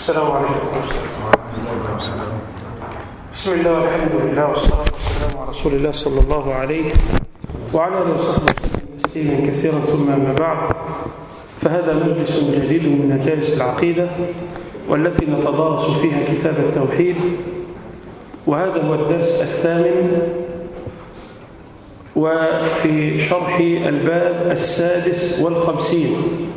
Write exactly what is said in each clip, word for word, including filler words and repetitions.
السلام عليكم ورحمة الله. بسم الله والحمد لله والصلاة والسلام على رسول الله صلى الله عليه وعلى آله وصحبه وسلم كثيرا، ثم أما بعد، فهذا مجلس جديد من مجالس العقيدة والتي نتدارس فيها كتاب التوحيد، وهذا هو الدرس الثامن، وفي شرح الباب السادس والخمسين،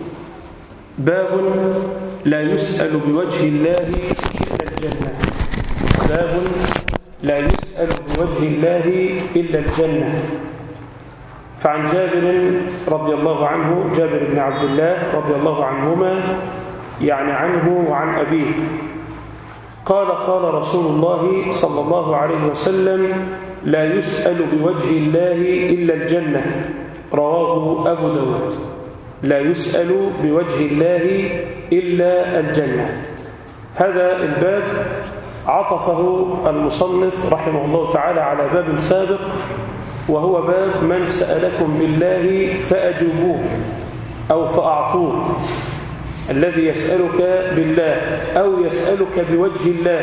باب لا يسأل بوجه الله إلا الجنة. باب لا يسأل بوجه الله إلا الجنة. فعن جابر رضي الله عنه، جابر بن عبد الله رضي الله عنهما، يعني عنه وعن أبيه، قال قال رسول الله صلى الله عليه وسلم: لا يسأل بوجه الله إلا الجنة. رواه أبو داود. لا يسأل بوجه الله إلا الجنة. هذا الباب عطفه المصنف رحمه الله تعالى على باب سابق، وهو باب من سألكم بالله فأجوبوه أو فأعطوه. الذي يسألك بالله أو يسألك بوجه الله،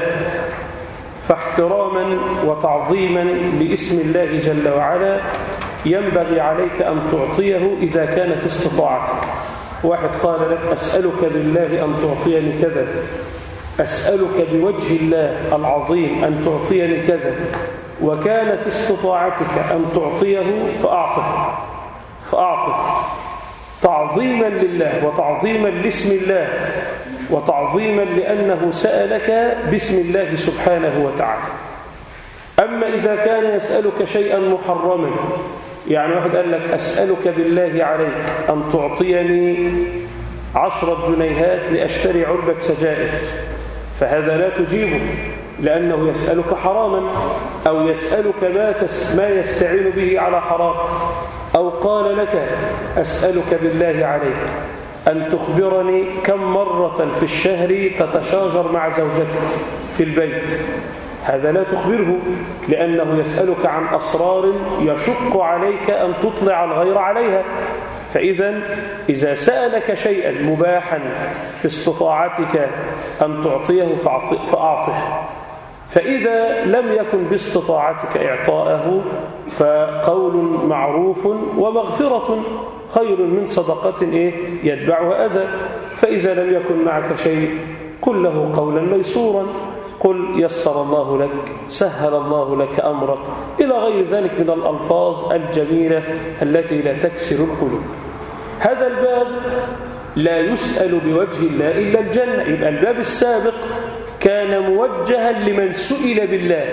فاحتراما وتعظيما لاسم الله جل وعلا ينبغي عليك أن تعطيه إذا كان في استطاعتك. واحد قال لك: أسألك بالله أن تعطيني كذا، أسألك بوجه الله العظيم أن تعطيني كذا، وكان في استطاعتك أن تعطيه فأعطه فأعطه تعظيما لله وتعظيما لاسم الله وتعظيما لأنه سألك باسم الله سبحانه وتعالى. أما إذا كان يسألك شيئا محرما، يعني واحد قال لك: أسألك بالله عليك أن تعطيني عشرة جنيهات لأشتري علبة سجائر، فهذا لا تجيبه، لأنه يسألك حراما، أو يسألك ما, تس ما يستعين به على حرام. أو قال لك: أسألك بالله عليك أن تخبرني كم مرة في الشهر تتشاجر مع زوجتك في البيت، هذا لا تخبره، لأنه يسألك عن أسرار يشق عليك أن تطلع الغير عليها. فإذا إذا سألك شيئا مباحا في استطاعتك أن تعطيه فأعطه، فإذا لم يكن باستطاعتك إعطاءه فقول معروف ومغفرة خير من صدقة إيه يتبعها أذى. فإذا لم يكن معك شيء قل له قولا ميسورا، قل: يسر الله لك، سهل الله لك أمرك، إلى غير ذلك من الألفاظ الجميلة التي لا تكسر القلوب. هذا الباب لا يسأل بوجه الله إلا الجنة. يبقى الباب السابق كان موجها لمن سئل بالله،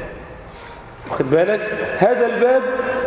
واخد بالك؟ هذا الباب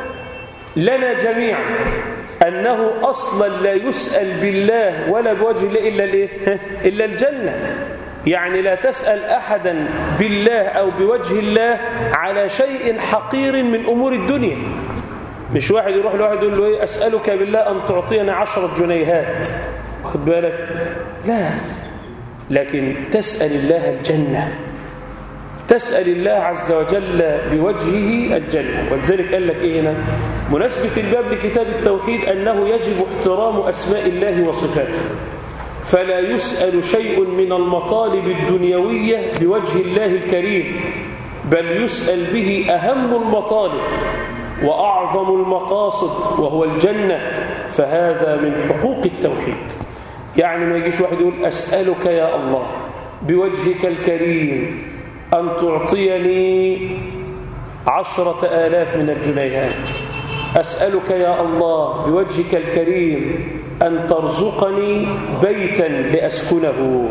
لنا جميعا أنه أصلا لا يسأل بالله ولا بوجه الله إلا الإيه؟ إلا الجنة. يعني لا تسأل أحدا بالله أو بوجه الله على شيء حقير من أمور الدنيا. مش واحد يروح لواحد يقول له: إيه، أسألك بالله أن تعطيني عشرة جنيهات، واخد بالك؟ لا، لكن تسأل الله الجنة، تسأل الله عز وجل بوجهه الجنة. ولذلك قال لك إيه هنا؟ مناسبة الباب لكتاب التوحيد أنه يجب احترام أسماء الله وصفاته، فلا يسأل شيء من المطالب الدنيوية بوجه الله الكريم، بل يسأل به أهم المطالب وأعظم المقاصد وهو الجنة. فهذا من حقوق التوحيد. يعني ما يجيش واحد يقول: أسألك يا الله بوجهك الكريم أن تعطيني عشرة آلاف من الجنيهات، أسألك يا الله بوجهك الكريم أن ترزقني بيتا لأسكنه.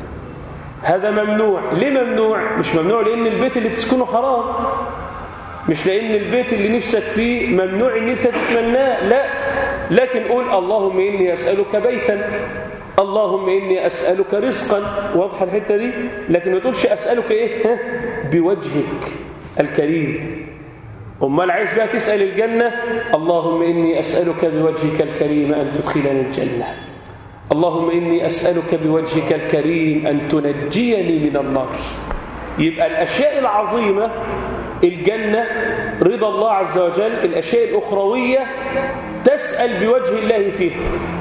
هذا ممنوع. ليه ممنوع؟ مش ممنوع لأن البيت اللي تسكنه حرام، مش لأن البيت اللي نفسك فيه ممنوع أن أنت تتمناه، لا، لكن قول: اللهم إني أسألك بيتا، اللهم إني أسألك رزقا. واضحة الحتة دي؟ لكن ما تقولش أسألك إيه؟ ها؟ بوجهك الكريم. أمال عايز بقى تسأل الجنة: اللهم إني أسألك بوجهك الكريم أن تدخلني الجنة، اللهم إني أسألك بوجهك الكريم أن تنجيني من النار. يبقى الأشياء العظيمة، الجنة، رضا الله عز وجل، الأشياء الأخروية تسأل بوجه الله فيها.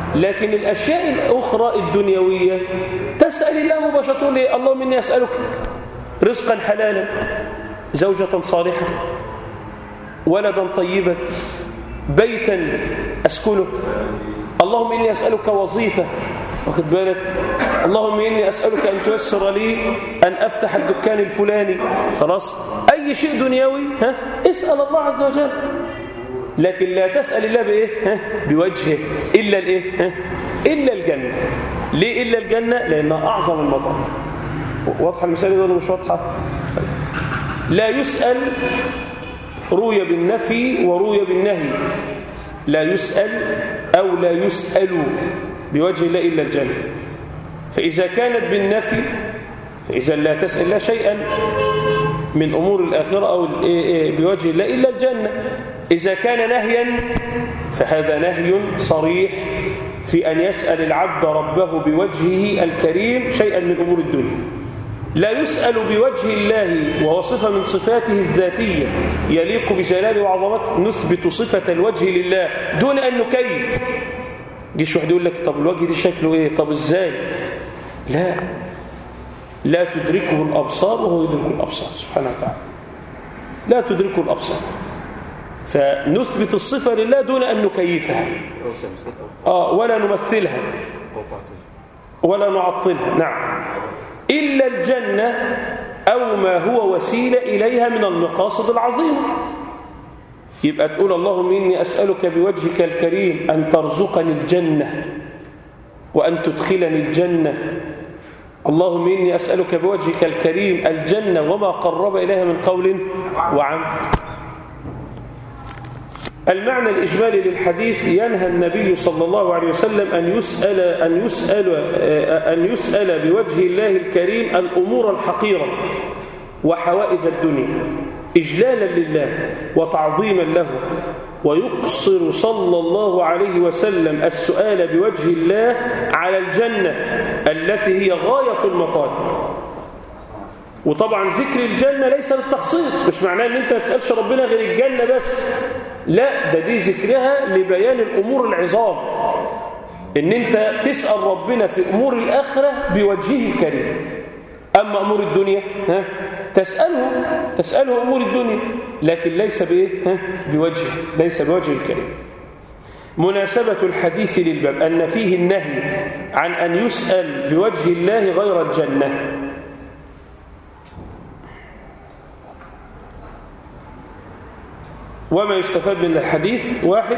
لكن الأشياء الأخرى الدنيوية تسأل الله مباشرة. ليه؟ اللهم إني أسألك رزقا حلالا، زوجة صالحة، ولدا طيبا، بيتا أسكنه. اللهم إني أسألك وظيفة، واخد بالك؟ اللهم إني أسألك أن تيسر لي أن أفتح الدكان الفلاني. خلاص، أي شيء دنيوي ها اسأل الله عز وجل، لكن لا تسأل الله بإيه؟ ها بوجهه، إلا الإيه؟ ها إلا الجنة. ليه إلا الجنة؟ لأنها أعظم المطالب. واضحة المسألة دي ولا مش واضحة؟ لا يسأل روي بالنفي وروي بالنهي. لا يسأل أو لا يسأل بوجه الله إلا الجنة. فإذا كانت بالنفي فإذا لا تسأل الله شيئا من أمور الآخرة أو بوجه الله إلا الجنة. إذا كان نهيا فهذا نهي صريح في أن يسأل العبد ربه بوجهه الكريم شيئا من أمور الدنيا. لا يسأل بوجه الله وهو صفة من صفاته الذاتية يليق بجلاله وعظمته. نثبت صفة الوجه لله دون أن نكيف. جيش واحد يقول لك طب الوجه دي شكله إيه؟ طب إزاي؟ لا لا تدركه الأبصار وهو يدرك الأبصار سبحانه وتعالى. لا تدركه الأبصار. فنثبت الصفة لله دون أن نكيفها آه ولا نمثلها ولا نعطلها. نعم، إلا الجنة أو ما هو وسيلة إليها من المقاصد العظيمة. يبقى تقول اللهم إني أسألك بوجهك الكريم أن ترزقني الجنة وأن تدخلني الجنة. اللهم إني أسألك بوجهك الكريم الجنة وما قرب إليها من قول وعمل. المعنى الإجمالي للحديث: ينهى النبي صلى الله عليه وسلم أن يسأل أن يسأل أن يسأل بوجه الله الكريم الأمور الحقيرة وحوائج الدنيا إجلالا لله وتعظيما له، ويقصر صلى الله عليه وسلم السؤال بوجه الله على الجنة التي هي غاية المطالب. وطبعا ذكر الجنة ليس للتخصيص، مش معناه ان انت ما تسألش ربنا غير الجنة بس، لا، ده دي ذكرها لبيان الأمور العظام، ان انت تسأل ربنا في أمور الآخرة بوجهه الكريم. أما أمور الدنيا ها تسأله تسأله أمور الدنيا، لكن ليس بإيه ها بوجه ليس بوجه الكريم. مناسبة الحديث للباب أن فيه النهي عن أن يسأل بوجه الله غير الجنة. وما يستفاد من الحديث: واحد،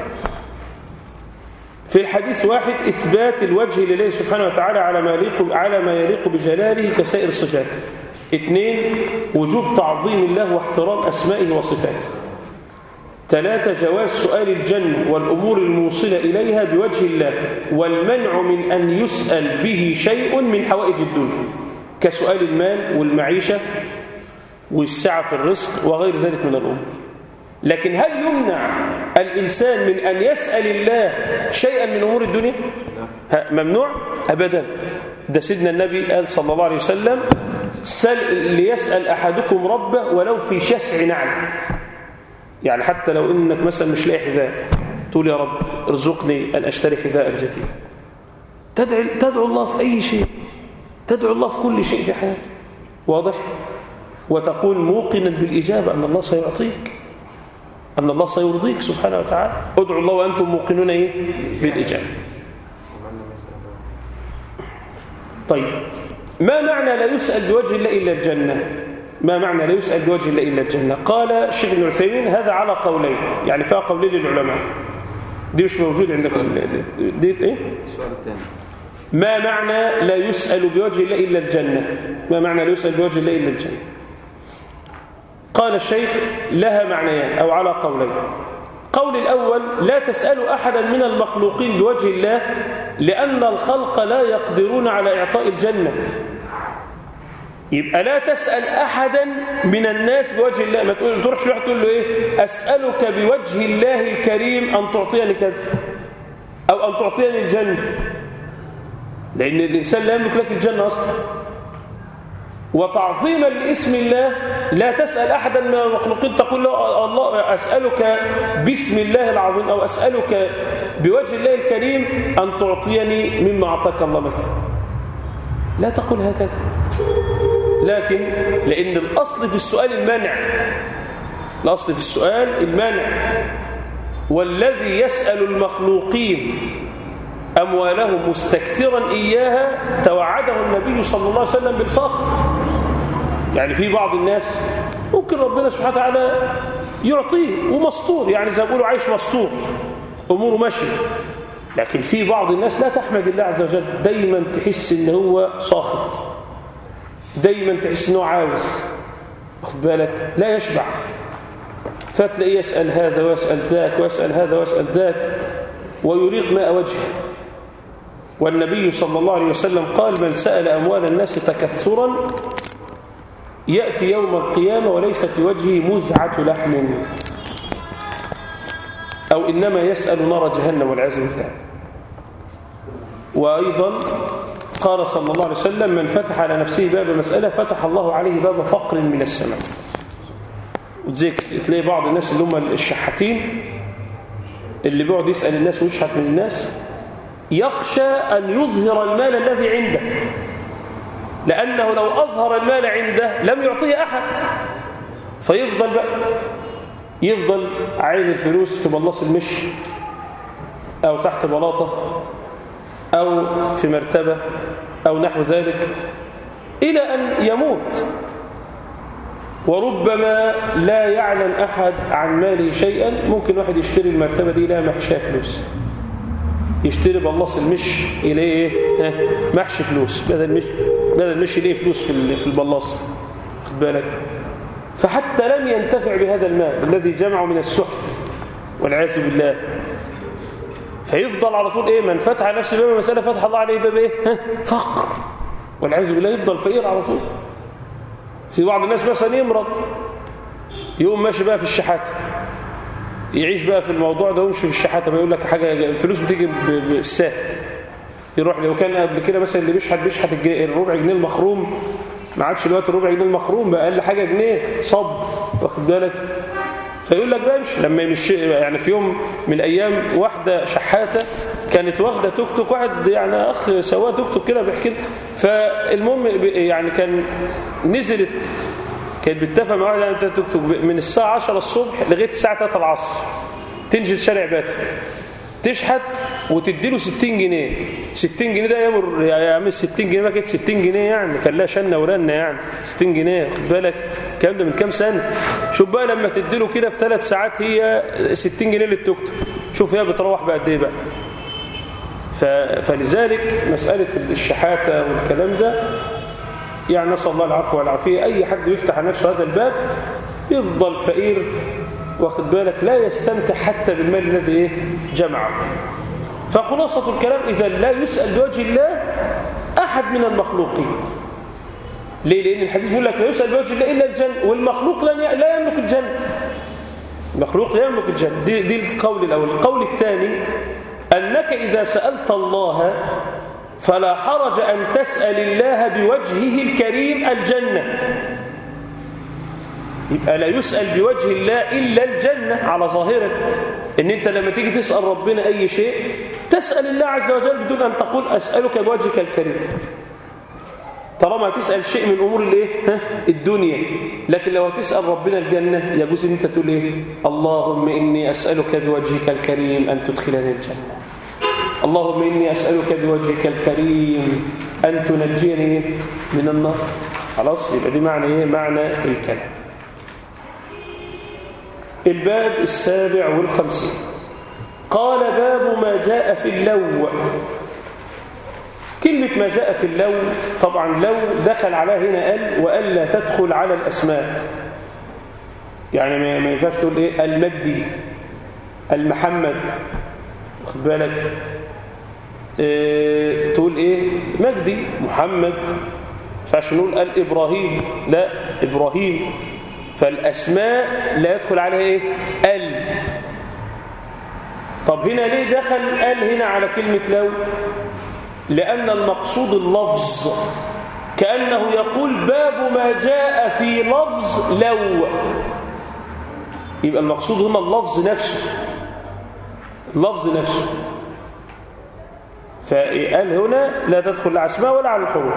في الحديث واحد إثبات الوجه لله سبحانه وتعالى على ما يليق على ما يليق بجلاله كسائر الصفات. اثنين، وجوب تعظيم الله واحترام أسمائه وصفاته. ثلاثة، جواز سؤال الجنة والأمور الموصلة إليها بوجه الله، والمنع من أن يسأل به شيء من حوائج الدنيا كسؤال المال والمعيشة والسعة في الرزق وغير ذلك من الأمور. لكن هل يمنع الإنسان من أن يسأل الله شيئا من أمور الدنيا؟ ممنوع؟ أبدا. ده سيدنا النبي قال صلى الله عليه وسلم: سل ليسأل أحدكم ربه ولو في شسع نعل. يعني حتى لو إنك مثلا مش لاقي حذاء، تقول يا رب ارزقني أن أشتري حذاء جديد. تدعو, تدعو الله في أي شيء، تدعو الله في كل شيء في حياتك. واضح؟ وتقول موقنا بالإجابة أن الله سيعطيك، أن الله سيرضيك سبحانه وتعالى. ادعوا الله وأنتم موقنون إيه؟ بالإجابة. طيب، ما معنى لا يسأل بوجه الله إلا الجنة؟ ما معنى لا يسأل بوجه الله إلا الجنة؟ قال الشيخ ابن عثيمين: هذا على قولين، يعني فيها قولين للعلماء. دي مش موجود عندكم. دي إيه؟ السؤال الثاني: ما معنى لا يسأل بوجه الله إلا الجنة؟ ما معنى لا يسأل بوجه الله إلا الجنة؟ قال الشيخ: لها معنيان أو على قولين. قول الأول: لا تسأل أحدا من المخلوقين بوجه الله، لأن الخلق لا يقدرون على إعطاء الجنة. يبقى لا تسأل أحدا من الناس بوجه الله. ما تقول تروحش واحد تقول له إيه؟ أسألك بوجه الله الكريم أن تعطيني كذا أو أن تعطيني الجنة، لأن الإنسان لا يملك لك الجنة أصلا. وتعظيما لاسم الله لا تسأل أحدا من المخلوقين تقول له الله أسألك باسم الله العظيم أو أسألك بوجه الله الكريم أن تعطيني مما أعطاك الله مثلا. لا تقول هكذا، لكن لأن الأصل في السؤال المنع، الأصل في السؤال المنع. والذي يسأل المخلوقين أموالهم مستكثرا إياها توعده النبي صلى الله عليه وسلم بالفقر. يعني في بعض الناس ممكن ربنا سبحانه وتعالى يعطيه ومسطور، يعني زي ما بيقولوا عايش مسطور أموره ماشية، لكن في بعض الناس لا تحمد الله عز وجل، دايما تحس إن هو ساخط، دايما تحس إنه عاوز، واخد بالك، لا يشبع، فتلاقيه يسأل هذا ويسأل ذاك ويسأل هذا ويسأل ذاك ويريق ماء وجهه. والنبي صلى الله عليه وسلم قال: من سأل أموال الناس تكثرا يأتي يوم القيامة وليس في وجهه مزعة لحم، أو إنما يسأل نار جهنم والعياذ بالله. وأيضا قال صلى الله عليه وسلم: من فتح على نفسه باب مسألة فتح الله عليه باب فقر من السماء. وتزيك تلاقي بعض الناس اللي هم الشحاتين اللي بيقعد يسأل الناس ويشحت من الناس يخشى أن يظهر المال الذي عنده، لأنه لو أظهر المال عنده لم يعطيه أحد، فيفضل بقى يفضل عايز الفلوس في بلاص المش أو تحت بلاطة أو في مرتبة أو نحو ذلك إلى أن يموت. وربما لا يعلم أحد عن ماله شيئا، ممكن واحد يشتري المرتبة دي لا محشاة فلوس، يشتري بلاص المش إليه إيه؟ محشي فلوس، بدل المش بدل المش إليه فلوس في في البلاص، خد بالك. فحتى لم ينتفع بهذا المال الذي جمعه من السحت والعياذ بالله، فيفضل على طول إيه؟ من فتح نفسه باب مسألة فتح الله عليه باب إيه؟ فقر والعياذ بالله، يفضل فقير على طول. في بعض الناس مثلا يمرض يقوم ماشي بقى في الشحاتة، يعيش بقى في الموضوع ده ويمشي في الشحاتة، بيقول لك حاجة الفلوس بتيجي بالساهل، يروح لو كان قبل كده مثلا اللي بيشحت بيشحت الربع جنيه المخروم، ما عادش دلوقتي الربع جنيه المخروم بقى اقل حاجة جنيه صب، واخد بالك، فيقول لك بقى امشي. لما يمشي يعني في يوم من الايام واحدة شحاتة كانت واخده توك توك، واحد يعني اخ سواق توك توك كده بيحكي، فالمهم يعني كان نزلت كانت بتتفق مع واحد يعني توك توك من الساعه عشرة الصبح لغايه الساعه ثلاثة العصر، تنزل شارع باتر تشحت وتديله ستين جنيه. ستين جنيه ده يمر يا عم، ستين جنيه ما كانت ستين جنيه يعني، كان لها شنه ورنه يعني ستين جنيه، خد بالك الكلام ده من كام سنه. شوف بقى لما تديله كده في ثلاث ساعات هي ستين جنيه للتوك توك، شوف هي بتروح بقد ايه بقى. فلذلك مسألة الشحاتة والكلام ده يعني نسأل الله العفو والعافية، أي حد يفتح نفسه هذا الباب يفضل فقير، واخد بالك، لا يستمتع حتى بالمال الذي إيه جمعه. فخلاصة الكلام إذا لا يسأل بوجه الله أحد من المخلوقين. ليه؟ لأن الحديث يقول لك لا يسأل بوجه الله إلا الجنة، والمخلوق لا يملك الجنة، المخلوق لا يملك الجنة. دي, دي القول الأول. القول الثاني أنك إذا سألت الله فلا حرج أن تسأل الله بوجهه الكريم الجنة، يبقى لا يسأل بوجه الله إلا الجنة على ظاهرة، إن أنت لما تيجي تسأل ربنا أي شيء تسأل الله عز وجل بدون أن تقول أسألك بوجهك الكريم، طالما تسأل شيء من أمور الإيه؟ الدنيا. لكن لو تسأل ربنا الجنة يجوز أن أنت تقول إيه؟ اللهم إني أسألك بوجهك الكريم أن تدخلني الجنة، اللهم إني أسألك بوجهك الكريم أن تنجيني من النار. خلاص، يبقى دي معنى إيه؟ معنى الكلام. الباب السابع والخمسين قال: باب ما جاء في اللو. كلمة ما جاء في اللو، طبعا لو دخل عليها هنا قال وقال لا تدخل على الأسماء، يعني ما ينفعش تقول إيه المجدي المحمد، واخد بالك، إيه تقول إيه مجدي محمد، ما ينفعش نقول قال إبراهيم، لا إبراهيم. فالأسماء لا يدخل عليها إيه ال. طب هنا ليه دخل قال هنا على كلمة لو؟ لأن المقصود اللفظ كأنه يقول باب ما جاء في لفظ لو. يبقى المقصود هنا اللفظ نفسه، اللفظ نفسه. فقال هنا لا تدخل لا أسماء ولا على الحروف.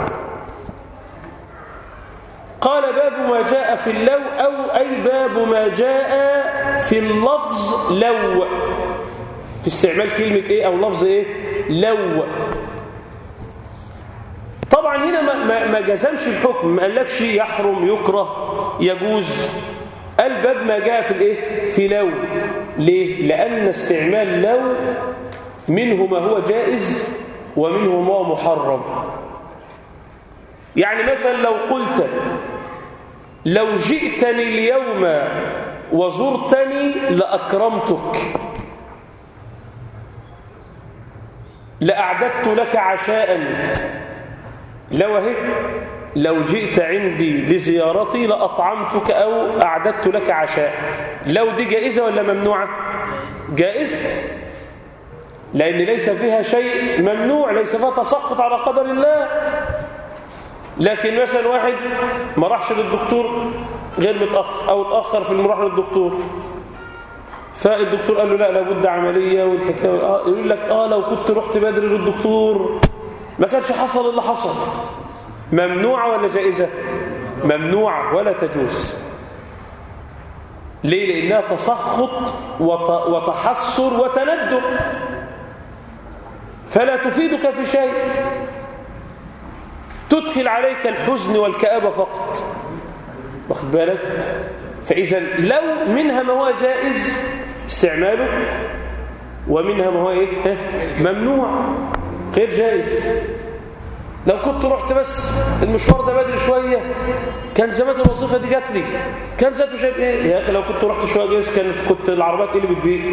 قال باب ما جاء في اللو، أو أي باب ما جاء في اللفظ لو، في استعمال كلمة إيه أو لفظ إيه لو. طبعا هنا ما, ما, ما جزمش الحكم، ما قالكش يحرم يكره يجوز، قال باب ما جاء في الإيه في لو. ليه؟ لأن استعمال لو منه ما هو جائز ومنه ما هو محرم. يعني مثلا لو قلت لو جئتني اليوم وزرتني لأكرمتك، لأعددت لك عشاء. لو هي لو جئت عندي لزيارتي لأطعمتك أو أعددت لك عشاء. لو دي جائزة ولا ممنوعة؟ جائزة، لأن ليس فيها شيء ممنوع، ليس فيها تسخط على قدر الله. لكن مثلا واحد ما راحش للدكتور غير متأخر أو اتأخر في المروح للدكتور، فالدكتور قال له لا لابد عملية والحكاية، آه يقول لك آه لو كنت رحت بدري للدكتور ما كانش حصل اللي حصل. ممنوعة ولا جائزة؟ ممنوعة ولا تجوز. ليه؟ لأنها تسخط وتحسر وتندر، فلا تفيدك في شيء، تدخل عليك الحزن والكآبة فقط. واخد بالك؟ فإذا لو منها ما هو جائز استعماله، ومنها ما هو إيه؟ ممنوع غير جائز. لو كنت رحت بس المشوار ده بدري شوية كان زمان الوظيفة دي جات لي، كان ذاته شايف إيه؟ يا أخي لو كنت رحت شوية جائز كانت كنت العربات اللي بتبيك.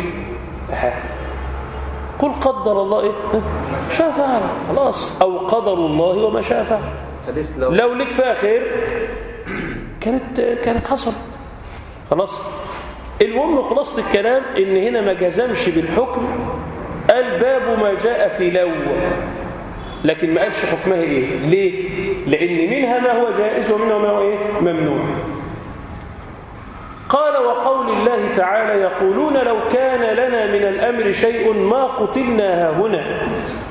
قل قدر الله إيه؟ شاء فعل، خلاص. أو قدر الله وما شاء فعل. لو, لو لك فيها خير كانت كانت حصلت، خلاص. المهم خلاصة الكلام إن هنا ما جزمش بالحكم، قال باب ما جاء في لو، لكن ما قالش حكمها إيه. ليه؟ لأن منها ما هو جائز ومنها ما هو إيه؟ ممنوع. قال وقول الله تعالى يقولون لو كان لنا من الأمر شيء ما قتلنا هاهنا.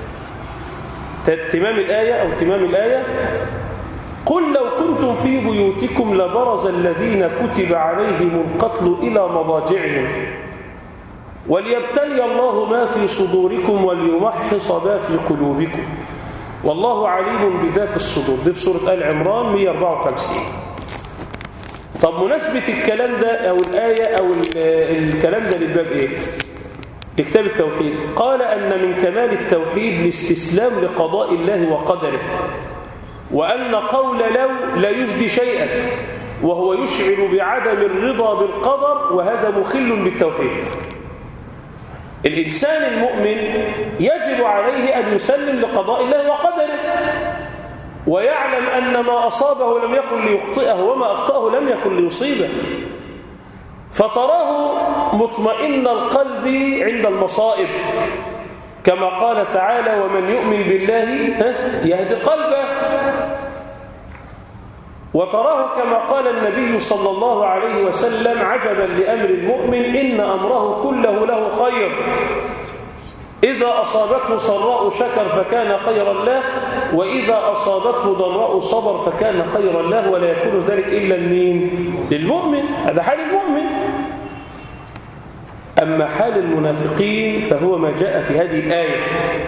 تمام الآية أو تمام الآية قل لو كنتم في بيوتكم لبرز الذين كتب عليهم القتل إلى مضاجعهم وليبتلي الله ما في صدوركم وليمحص ما في قلوبكم والله عليم بذات الصدور. دي في سورة آل عمران مئة وأربعة وخمسين. طب مناسبة الكلام ده أو الآية أو الكلام ده للباب إيه؟ لكتاب التوحيد. قال أن من كمال التوحيد الاستسلام لقضاء الله وقدره، وأن قول لو لا يجدي شيئا وهو يشعر بعدم الرضا بالقدر، وهذا مخل بالتوحيد. الإنسان المؤمن يجب عليه أن يسلم لقضاء الله وقدره، ويعلم أن ما أصابه لم يكن ليخطئه وما أخطأه لم يكن ليصيبه، فتراه مطمئن القلب عند المصائب، كما قال تعالى ومن يؤمن بالله يهدي قلبه. وتراه كما قال النبي صلى الله عليه وسلم عجبا لأمر المؤمن إن أمره كله له خير، إذا أصابته سراء شكر فكان خيرا له، وإذا أصابته ضراء صبر فكان خيرا له، ولا يكون ذلك إلا لمين؟ للمؤمن. هذا حال المؤمن. أما حال المنافقين فهو ما جاء في هذه الآية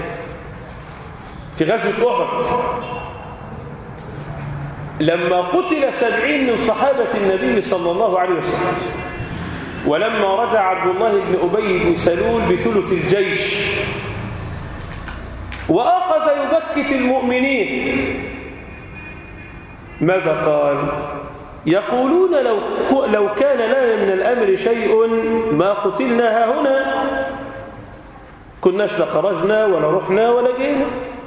في غزوة أحد لما قتل سبعين من صحابة النبي صلى الله عليه وسلم، ولما رجع عبد الله بن أبي بن سلول بثلث الجيش وأخذ يبكت المؤمنين، ماذا قال؟ يقولون لو لو كان لنا من الأمر شيء ما قتلنا هاهنا، كناش لخرجنا ولا رحنا ولا جينا.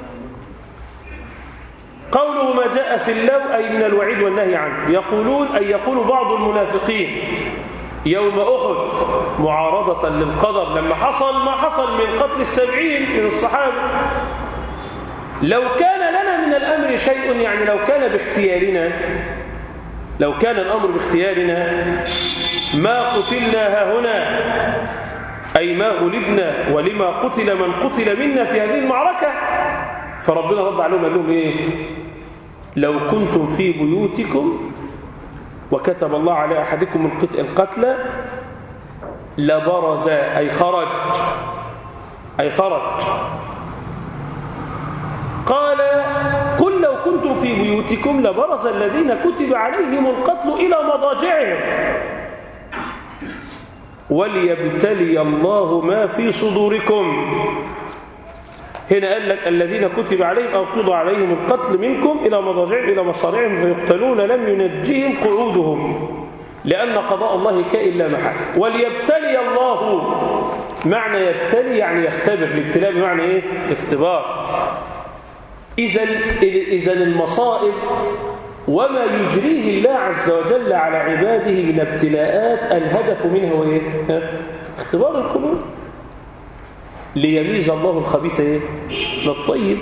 قوله ما جاء في اللو أي من الوعيد والنهي عنه. يقولون أي يقول بعض المنافقين يوم أحد معارضة للقدر لما حصل ما حصل من قتل السبعين من الصحابة، لو كان لنا من الأمر الأمر شيء، يعني لو كان باختيارنا لو كان الأمر باختيارنا ما قتلنا هاهنا، أي ما غلبنا، ولما قتل من قتل منا في هذه المعركة. فربنا رد عليهم قال لهم إيه؟ لو كنتم في بيوتكم وكتب الله على أحدكم القتل لبرز، أي خرج أي خرج قال قل لو كنتم في بيوتكم لبرز الذين كتب عليهم القتل إلى مضاجعهم وليبتلي الله ما في صدوركم. هنا قال لك الذين كتب عليهم أو قضى عليهم القتل منكم إلى مضاجعهم إلى مصارعهم فيقتلون لم ينجهم قعودهم لأن قضاء الله كائن لا محال. وليبتلي الله، معنى يبتلي يعني يختبر، الابتلاء بمعنى إيه؟ اختبار. إذن إذن المصائب وما يجريه الله عز وجل على عباده من ابتلاءات الهدف منها هو إيه؟ اختبار القلوب ليميز الله الخبيث إيه؟ من الطيب.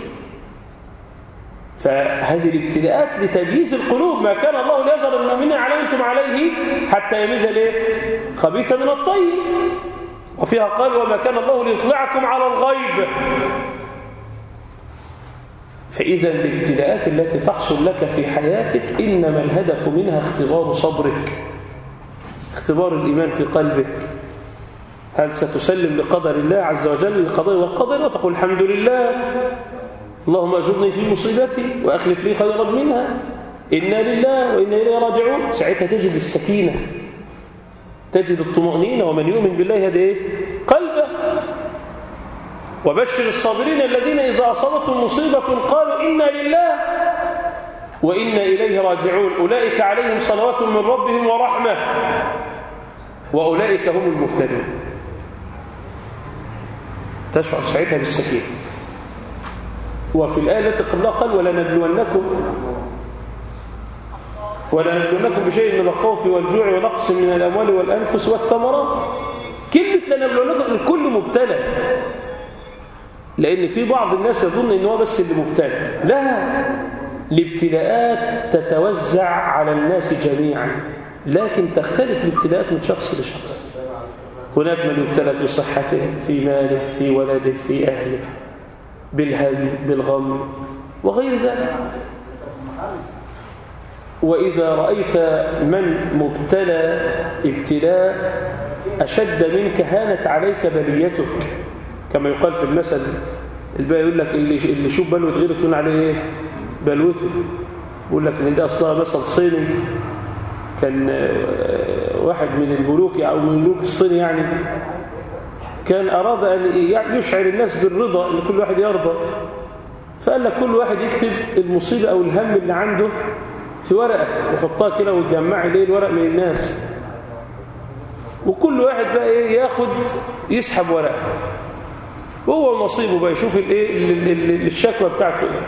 فهذه الابتلاءات لتمييز القلوب، ما كان الله ليظهر المؤمنين على أنتم عليه حتى يميز الايه؟ خبيث من الطيب. وفيها قال وما كان الله ليطلعكم على الغيب. فإذا الابتلاءات التي تحصل لك في حياتك إنما الهدف منها اختبار صبرك، اختبار الإيمان في قلبك. هل ستسلم لقدر الله عز وجل لقضاء والقدر وتقول الحمد لله اللهم أجرني في مصيبتي وأخلف لي خيرا منها، إنا لله وإنا إليه راجعون. ساعتها تجد السكينة، تجد الطمأنينة. ومن يؤمن بالله هذا إيه؟ قلبه. وبشر الصابرين الذين إذا أصابتهم مصيبة قالوا إنا لله وإنا إليه راجعون أولئك عليهم صلوات من ربهم ورحمة وأولئك هم المهتدون. تشعر ساعتها بالسكينة. وفي الآية التي قبلها قال ولنبلونكم ولنبلونكم بشيء من الخوف والجوع ونقص من الأموال والأنفس والثمرات. كلمة لنبلونكم الكل مبتلى، لأن في بعض الناس يظن إن هو بس اللي مبتلى. لا، الابتلاءات تتوزع على الناس جميعا، لكن تختلف الابتلاءات من شخص لشخص. هناك من يبتلى في صحته، في ماله، في ولده، في أهله، بالهم، بالغم وغير ذلك. وإذا رأيت من مبتلى ابتلاء أشد منك هانت عليك بليتك، كما يقال في المثل الباقي يقول لك اللي اللي شوف بلوة غيره تقول عليه ايه؟ بلوته. يقول لك ان ده اصلها مثل صيني. كان واحد من الملوك او من ملوك الصين يعني كان اراد ان يشعر الناس بالرضا، ان كل واحد يرضى. فقال لك كل واحد يكتب المصيبه او الهم اللي عنده في ورقه ويحطها كده ويجمع ليه الورق من الناس، وكل واحد بقى ايه ياخد يسحب ورقه وهو نصيبه بقى يشوف الايه الشكوى بتاعته ايه.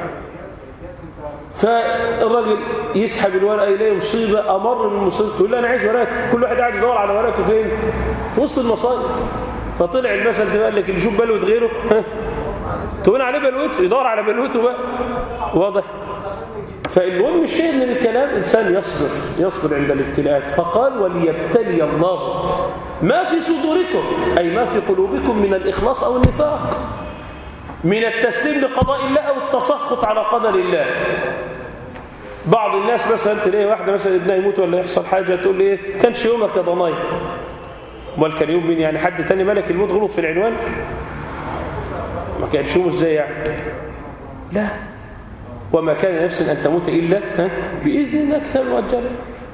فالراجل يسحب الورقه يلاقي مصيبه امر من مصيبته، يقول له انا عايز ورقتي. كل واحد قاعد يدور على ورقته فين؟ في وسط المصايب. فطلع المثل ده قال لك اللي يشوف بلوه غيره ها تقول عليه بلوته، يدور على بلوته بقى. واضح؟ فالمهم الشيء من الكلام انسان يصبر يصبر عند الابتلاءات. فقال وليبتلي الله ما في صدوركم، أي ما في قلوبكم من الإخلاص أو النفاق، من التسليم لقضاء الله أو التسخط على قدر الله. بعض الناس مثلا تلاقي واحدة مثلا ابنها يموت ولا يحصل حاجة تقول لي ايه كانش يومك يا ضناي. امال كان يوم مين يعني؟ حد تاني ملك الموت غلط في العنوان؟ ما كانش يوم ازاي يعني؟ لا، وما كان نفس أن تموت إلا بإذن الله كتاب مؤجل.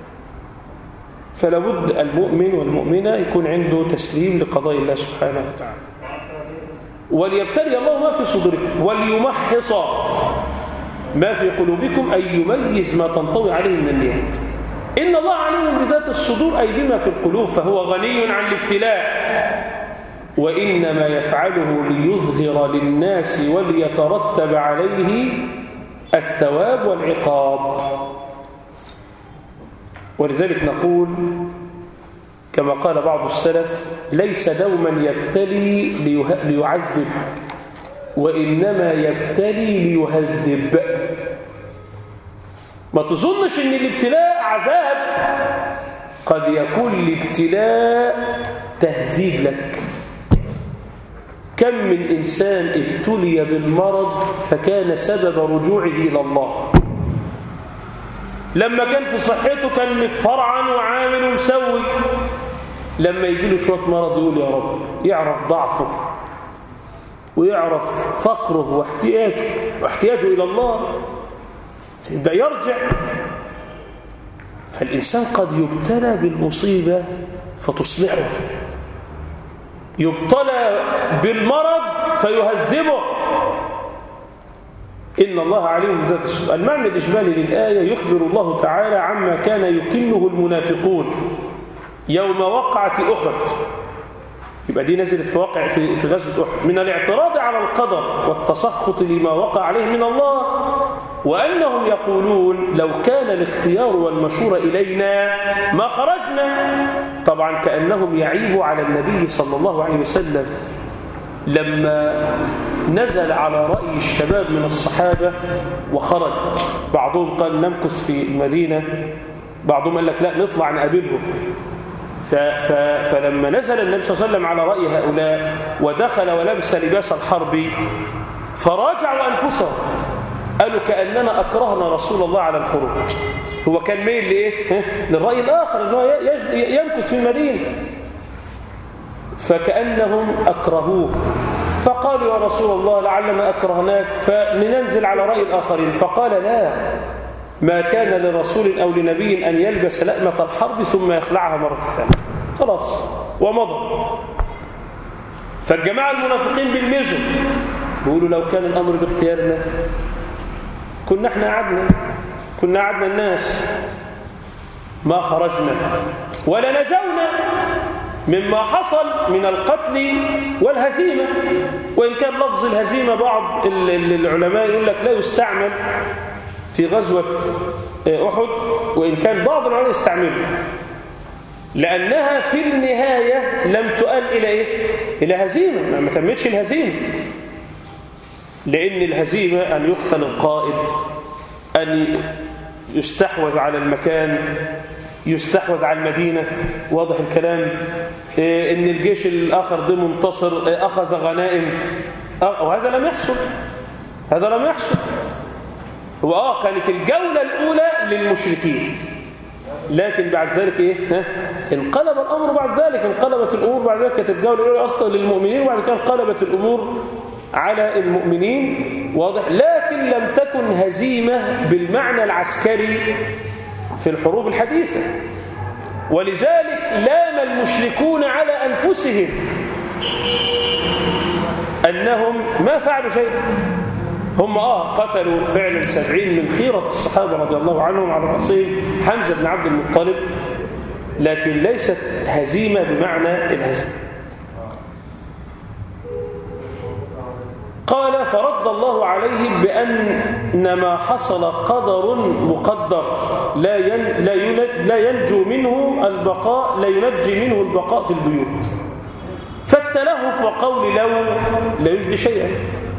فلا بد المؤمن والمؤمنة يكون عنده تسليم لقضاء الله سبحانه وتعالى. وليبتلي الله ما في صدوركم وليمحص ما في قلوبكم، أي يميز ما تنطوي عليه من النيات. إن الله عليم بذات الصدور، أي بما في القلوب، فهو غني عن الابتلاء، وإنما يفعله ليظهر للناس وليترتب عليه الثواب والعقاب. ولذلك نقول كما قال بعض السلف ليس دوما يبتلي ليعذب، وإنما يبتلي ليهذب. ما تظنش ان الابتلاء عذاب، قد يكون الابتلاء تهذيب لك. كم من إنسان ابتلي بالمرض فكان سبب رجوعه إلى الله. لما كان في صحته كان متفرعا وعامل ومسوي، لما يجي له شوية مرض يقول يا رب، يعرف ضعفه ويعرف فقره واحتياجه واحتياجه إلى الله، ده يرجع. فالإنسان قد يبتلى بالمصيبة فتصلحه، يبتلى بالمرض فيهذبه. إن الله عليم بذات الصدور. المعنى الإجمالي للآية يخبر الله تعالى عما كان يكنه المنافقون يوم وقعة أحد. يبقى دي نزلت في واقع في في غزوة أحد، من الاعتراض على القدر والتسخط لما وقع عليه من الله، وأنهم يقولون لو كان الاختيار والمشورة إلينا ما خرجنا. طبعا كأنهم يعيبوا على النبي صلى الله عليه وسلم لما نزل على رأي الشباب من الصحابة وخرج. بعضهم قال نمكث في المدينة، بعضهم قال لك لا نطلع نقابلهم. ف... ف... فلما نزل النبي صلى الله عليه وسلم على رأي هؤلاء ودخل ولبس لباس الحرب فراجعوا أنفسهم، قالوا كأننا أكرهنا رسول الله على الخروج. هو كان ميل لإيه؟ للرأي الآخر أنه يمكث في المدينة، فكأنهم أكرهوه، فقالوا يا رسول الله لعلنا أكرهناك فننزل على رأي الآخرين. فقال لا، ما كان لرسول أو لنبي أن يلبس لأمة الحرب ثم يخلعها مرة ثانية، خلاص ومضى. فالجماعة المنافقين بالمزن بيقولوا لو كان الأمر باختيارنا كنا احنا قعدنا كنا قعدنا الناس ما خرجنا ولا نجونا مما حصل من القتل والهزيمة. وإن كان لفظ الهزيمة بعض العلماء يقول لك لا يستعمل في غزوة أحد، وإن كان بعض العلماء يستعمله لأنها في النهاية لم تؤل إلى إيه؟ إلى هزيمة، ما تمتش الهزيمة. لأن الهزيمة أن يقتل القائد، أن يستحوذ على المكان، يستحوذ على المدينة، واضح الكلام، إن الجيش الآخر ده منتصر أخذ غنائم، وهذا لم يحصل، هذا لم يحصل. وآه كانت الجولة الأولى للمشركين، لكن بعد ذلك إيه؟ ها؟ انقلب الأمر بعد ذلك، انقلبت الأمور بعد ذلك. كانت الجولة الأولى أصلا للمؤمنين وبعد كده انقلبت الأمور على المؤمنين، واضح. لكن لم تكن هزيمة بالمعنى العسكري في الحروب الحديثة، ولذلك لام المشركون على أنفسهم أنهم ما فعلوا شيء. هم آه قتلوا فعلا سبعين من خيرة الصحابة رضي الله عنهم، على رأسهم حمزة بن عبد المطلب، لكن ليست هزيمة بمعنى الهزيمة. قال فرد الله عليهم بأن ما حصل قدر مقدر لا ين لا لا ينجو منه البقاء لا ينجي منه البقاء في البيوت. فالتلهف وقول لو لا يجدي شيئا.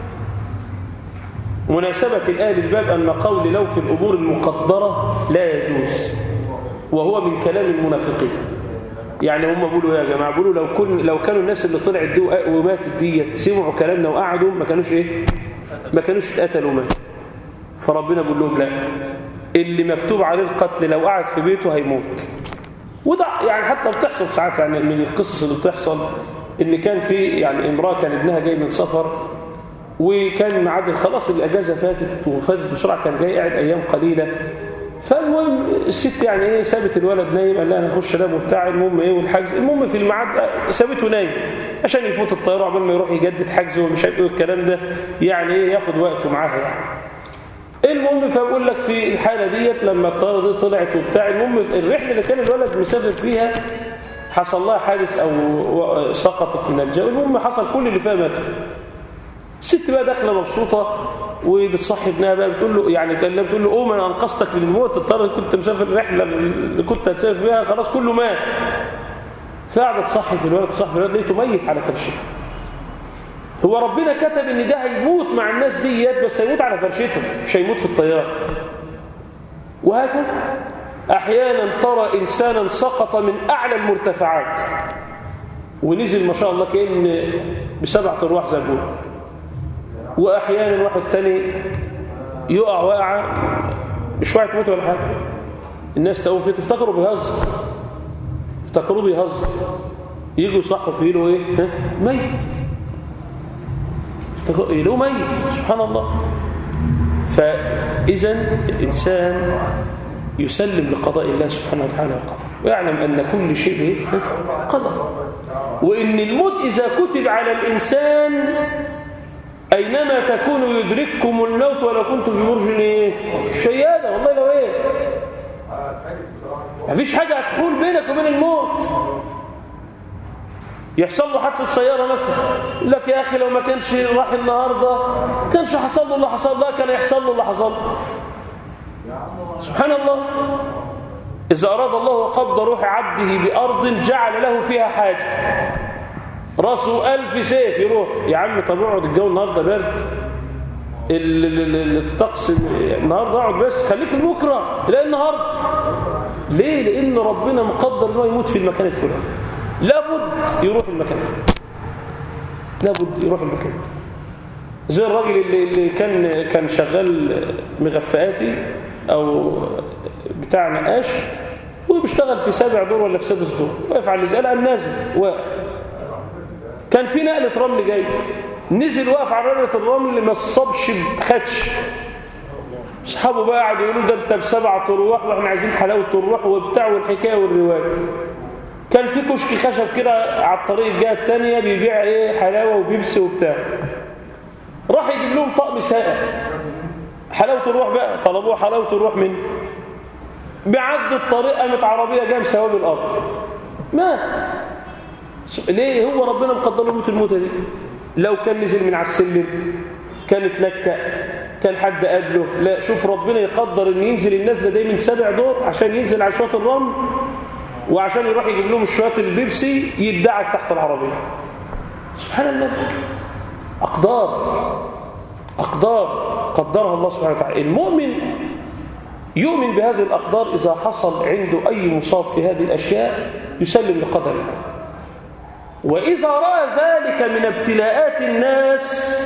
مناسبة الآية للباب أن قول لو في الأمور المقدرة لا يجوز، وهو من كلام المنافقين. يعني هم بيقولوا يا جماعة، بيقولوا لو كن لو كانوا الناس اللي طلعت دي وماتت دي سمعوا كلامنا وقعدوا ما كانوش ايه ما كانوش اتقتلوا وماتوا. فربنا بيقول لهم لا، اللي مكتوب عليه القتل لو قعد في بيته هيموت. وده يعني حتى بتحصل ساعات، يعني من القصص اللي بتحصل ان كان في يعني امراه كان ابنها جاي من سفر وكان معاد خلاص الاجازه فاتت وفاتت بسرعه، كان جاي قاعد ايام قليله. فالمهم الست يعني ايه سابت الولد نايم، قال لها انا اخش انام وبتاع. المهم ايه والحجز، المهم في الميعاد سابته نايم عشان يفوت الطياره قبل ما يروح يجدد حجزه ومش عارف ايه الكلام ده، يعني ايه ياخد وقته معاها يعني. المهم فبقول لك في الحاله ديت لما الطياره دي طلعت وبتاع، المهم الرحله اللي كان الولد مسافر فيها حصل لها حادث او سقطت من الجو، المهم حصل كل اللي فيها ماتوا. الست بقى داخله مبسوطه وبتصحي ابنها بقى بتقول له يعني بتقول له قوم انا انقذتك من الموت، الطياره كنت مسافر الرحله اللي كنت هتسافر فيها خلاص كله مات. فقعدت تصحي في الولد تصحي في الولد لقيته ميت على فرشته. هو ربنا كتب ان ده هيموت مع الناس ديت، بس هيموت على فرشته مش هيموت في الطياره. وهكذا أحيانا ترى إنسانا سقط من أعلى المرتفعات ونزل ما شاء الله كأن بسبعة أرواح زبون، وأحيانا واحد تاني يقع واقعة مش واحد موت ولا حاجة، الناس تقوم فيه تفتكروا بيهزر، افتكروا بيهزر، يجوا يصحوا فيه له ايه؟ ها؟ ميت، افتكروا له ميت، سبحان الله. فإذا الإنسان يسلم لقضاء الله سبحانه وتعالى وقدره، ويعلم أن كل شيء قدر، وإن الموت إذا كتب على الإنسان أينما تكونوا يدرككم الموت ولو كنتم في برج إيه؟ شيادة، والله لو إيه مفيش حاجة هتحول بينك وبين الموت. يحصل له حادثة سيارة مثلا، يقول لك يا أخي لو ما كانش راح النهاردة كانش حصل له اللي حصل له، كان يحصل له اللي حصل له. سبحان الله. إذا أراد الله قبض روح عبده بأرض جعل له فيها حاجة، راسه ألف سيف يروح، يا عم طب اقعد، الجو النهارده برد، الطقس النهارده اقعد بس، خليك بكره لا النهارده. ليه؟ لأن ربنا مقدر انه يموت في المكان الفلاني، لابد يروح المكان ده، لابد يروح المكان ده. زي الراجل اللي, اللي كان كان شغال مغفئاتي او بتاع نقاش، وبيشتغل في سابع دور ولا في سادس دور، واقف على الازاله قام نازل واقف، كان في نقله رمل جاي، نزل واقف على نقله الرمل ما صابش بخدش. اصحابه بقى قعدوا يقولوا ده انت بسبع تروح واحنا عايزين حلاوه تروح وبتاع والحكايه والروايه. كان في كشك خشب كده على الطريق الجهه الثانيه بيبيع ايه حلاوه وبيبسي وبتاع، راح يجيب لهم طقم ساقع حلاوه الروح بقى، طلبوه حلاوه الروح من بعد الطريق قامت عربيه جايه مساويه الارض، مات. ليه؟ هو ربنا مقدر له موت الموتة دي. لو كان نزل من على السلم كانت لكة، كان حد قابله، لا، شوف ربنا يقدر ان ينزل الناس ده من سبع دور عشان ينزل على شويه الرمل، وعشان يروح يجيب لهم الشويات البيبسي يدعك تحت العربيه. سبحان الله. اقدار اقدار قدرها الله سبحانه وتعالى. المؤمن يؤمن بهذه الأقدار، إذا حصل عنده أي مصاب في هذه الأشياء يسلم لقدر الله. وإذا رأى ذلك من ابتلاءات الناس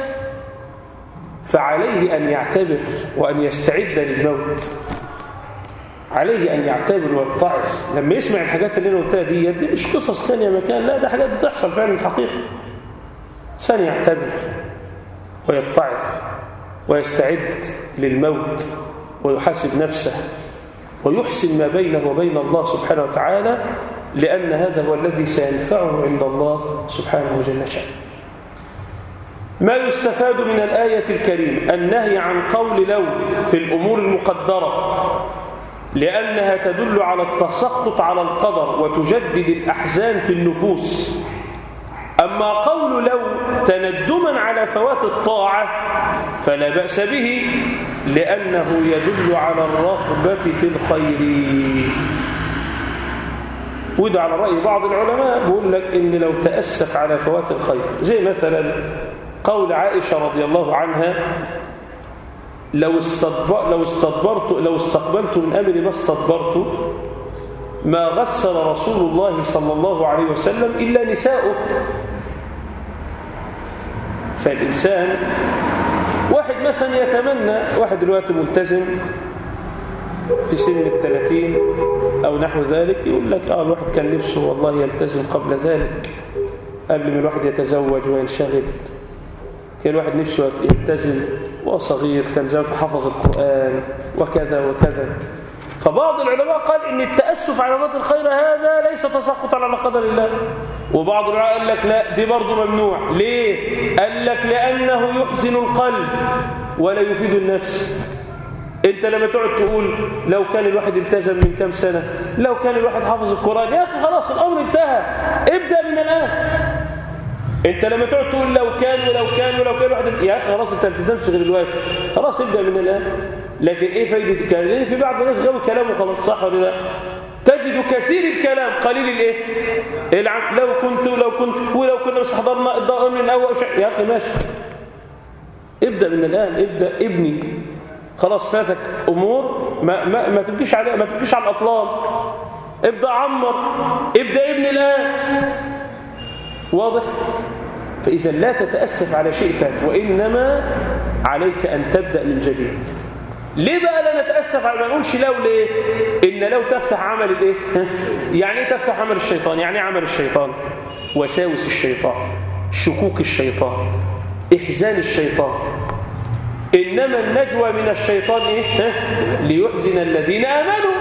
فعليه أن يعتبر وأن يستعد للموت، عليه أن يعتبر ويتعظ. لما يسمع الحاجات اللي أنا قلتها دي دي مش قصص ثانية مكان، لا، ده حاجات بتحصل فعلا الحقيقة. ثاني يعتبر ويتعظ ويستعد للموت ويحاسب نفسه ويحسن ما بينه وبين الله سبحانه وتعالى، لأن هذا هو الذي سينفعه عند الله سبحانه جل شأنه. ما يستفاد من الآية الكريمة النهي عن قول لو في الأمور المقدرة، لأنها تدل على التسخط على القدر وتجدد الأحزان في النفوس. أما قول لو تندما على فوات الطاعة فلا بأس به، لأنه يدل على الرغبة في الخير. وده على رأي بعض العلماء بيقول لك إن لو تأسف على فوات الخير، زي مثلا قول عائشة رضي الله عنها لو استدبر لو استدبرت لو استقبلت من أمري ما استدبرت ما غسل رسول الله صلى الله عليه وسلم إلا نساؤه. فالإنسان واحد مثلا يتمنى، واحد دلوقتي ملتزم في سن الثلاثين أو نحو ذلك، يقول لك آه الواحد كان نفسه والله يلتزم قبل ذلك، قبل ما الواحد يتزوج وينشغل، كان الواحد نفسه يلتزم وهو صغير، كان زوجته حفظ القرآن وكذا وكذا. فبعض العلماء قال إن التأسف على فوات الخير هذا ليس تسخطا على قدر الله، وبعض العلماء قال لك لا، دي برضه ممنوع. ليه؟ قال لك لأنه يحزن القلب ولا يفيد النفس. انت لما تقعد تقول لو كان الواحد التزم من كام سنة، لو كان الواحد حافظ القرآن، يا أخي خلاص الأمر انتهى، ابدأ من الآن. انت لما تقعد تقول لو كان ولو كان ولو كان الواحد، يا أخي خلاص انت التزمتش غير دلوقتي، خلاص ابدأ من الآن. لكن ايه فايدة الكلام؟ لأن في بعض الناس غاوي كلامه خلاص، صح ولا لا؟ تجد كثير الكلام قليل الايه؟ العمل. لو كنت ولو كنت ولو كنا بس حضرنا الضوء من اول شيء، يا اخي ماشي، ابدا من الان، ابدا ابني خلاص فاتك أمور ما, ما, ما تبقيش على ما تبقيش على الأطلال. ابدأ عمر، ابدأ ابن الآن. واضح؟ فإذا لا تتأسف على شيء فات، وإنما عليك أن تبدأ من جديد. ليه بقى لا نتأسف على ما نقولش لو؟ ليه؟ إن لو تفتح عمل الإيه؟ يعني إيه تفتح عمل الشيطان؟ يعني إيه عمل الشيطان؟ وساوس الشيطان، شكوك الشيطان، إحزان الشيطان. إنما النجوى من الشيطان إيه؟ ليحزن الذين آمنوا.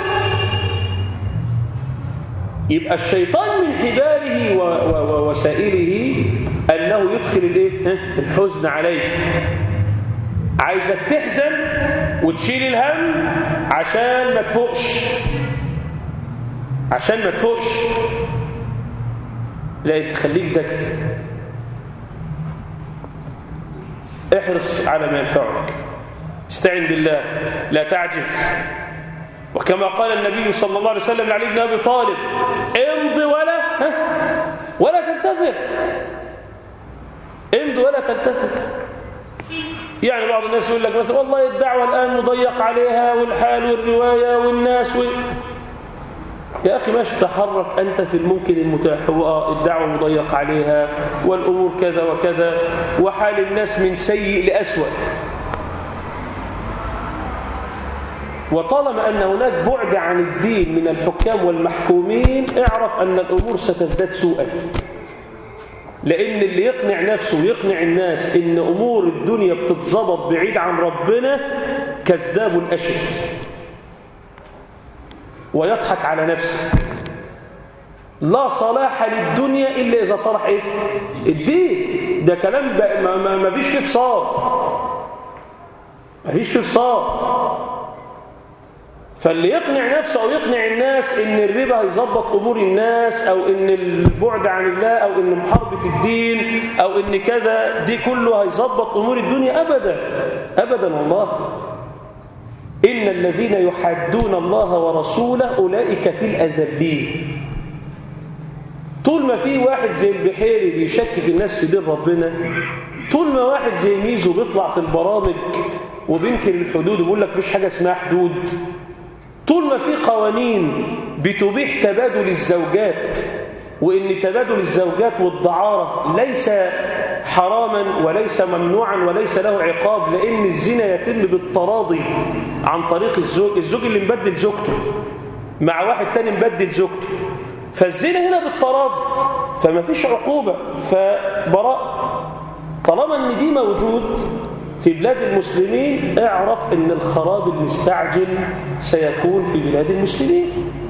يبقى الشيطان من حباله ووسائله أنه يدخل الإيه؟ الحزن عليك. عايزك تحزن وتشيل الهم عشان ما تفوقش، عشان ما تفوقش. لا، تخليك ذكي. احرص على ما ينفعك، استعن بالله، لا تعجز. وكما قال النبي صلى الله عليه وسلم لعلي بن أبي طالب: امضي ولا ها ولا تلتفت، امضي ولا تلتفت. يعني بعض الناس يقول لك مثلا والله الدعوة الآن مضيق عليها والحال والرواية والناس و... يا أخي ماشي، تحرك أنت في الممكن المتاح. هو الدعوة مضيق عليها والأمور كذا وكذا، وحال الناس من سيء لأسوأ. وطالما أن هناك بعد عن الدين من الحكام والمحكومين، اعرف أن الأمور ستزداد سوءا. لأن اللي يقنع نفسه ويقنع الناس إن أمور الدنيا بتتظبط بعيد عن ربنا كذاب أشر، ويضحك على نفسه. لا صلاح للدنيا إلا إذا صلح إيه؟ الدين. ده كلام ما, ما, ما فيش فيه فصال، ما فيش فيه فصال. فاللي يقنع نفسه أو يقنع الناس إن الربا هيظبط أمور الناس، أو إن البعد عن الله، أو إن محاربة الدين، أو إن كذا، دي كله هيظبط أمور الدنيا، أبدا أبدا والله. إن الذين يحادون الله ورسوله أولئك في الأذلين. طول ما في واحد زي البحيري بيشكك الناس في دين ربنا، طول ما واحد زي ميزو بيطلع في البرامج وبينكر الحدود وبيقول لك مفيش حاجة اسمها حدود، طول ما في قوانين بتبيح تبادل الزوجات، وإن تبادل الزوجات والدعارة ليس حراما وليس ممنوعا وليس له عقاب، لأن الزنا يتم بالتراضي عن طريق الزوج، الزوج اللي مبدل زوجته مع واحد تاني مبدل زوجته، فالزنا هنا بالتراضي، فما فيش عقوبة، فبراء. طالما ان دي موجود في بلاد المسلمين، اعرف ان الخراب المستعجل سيكون في بلاد المسلمين،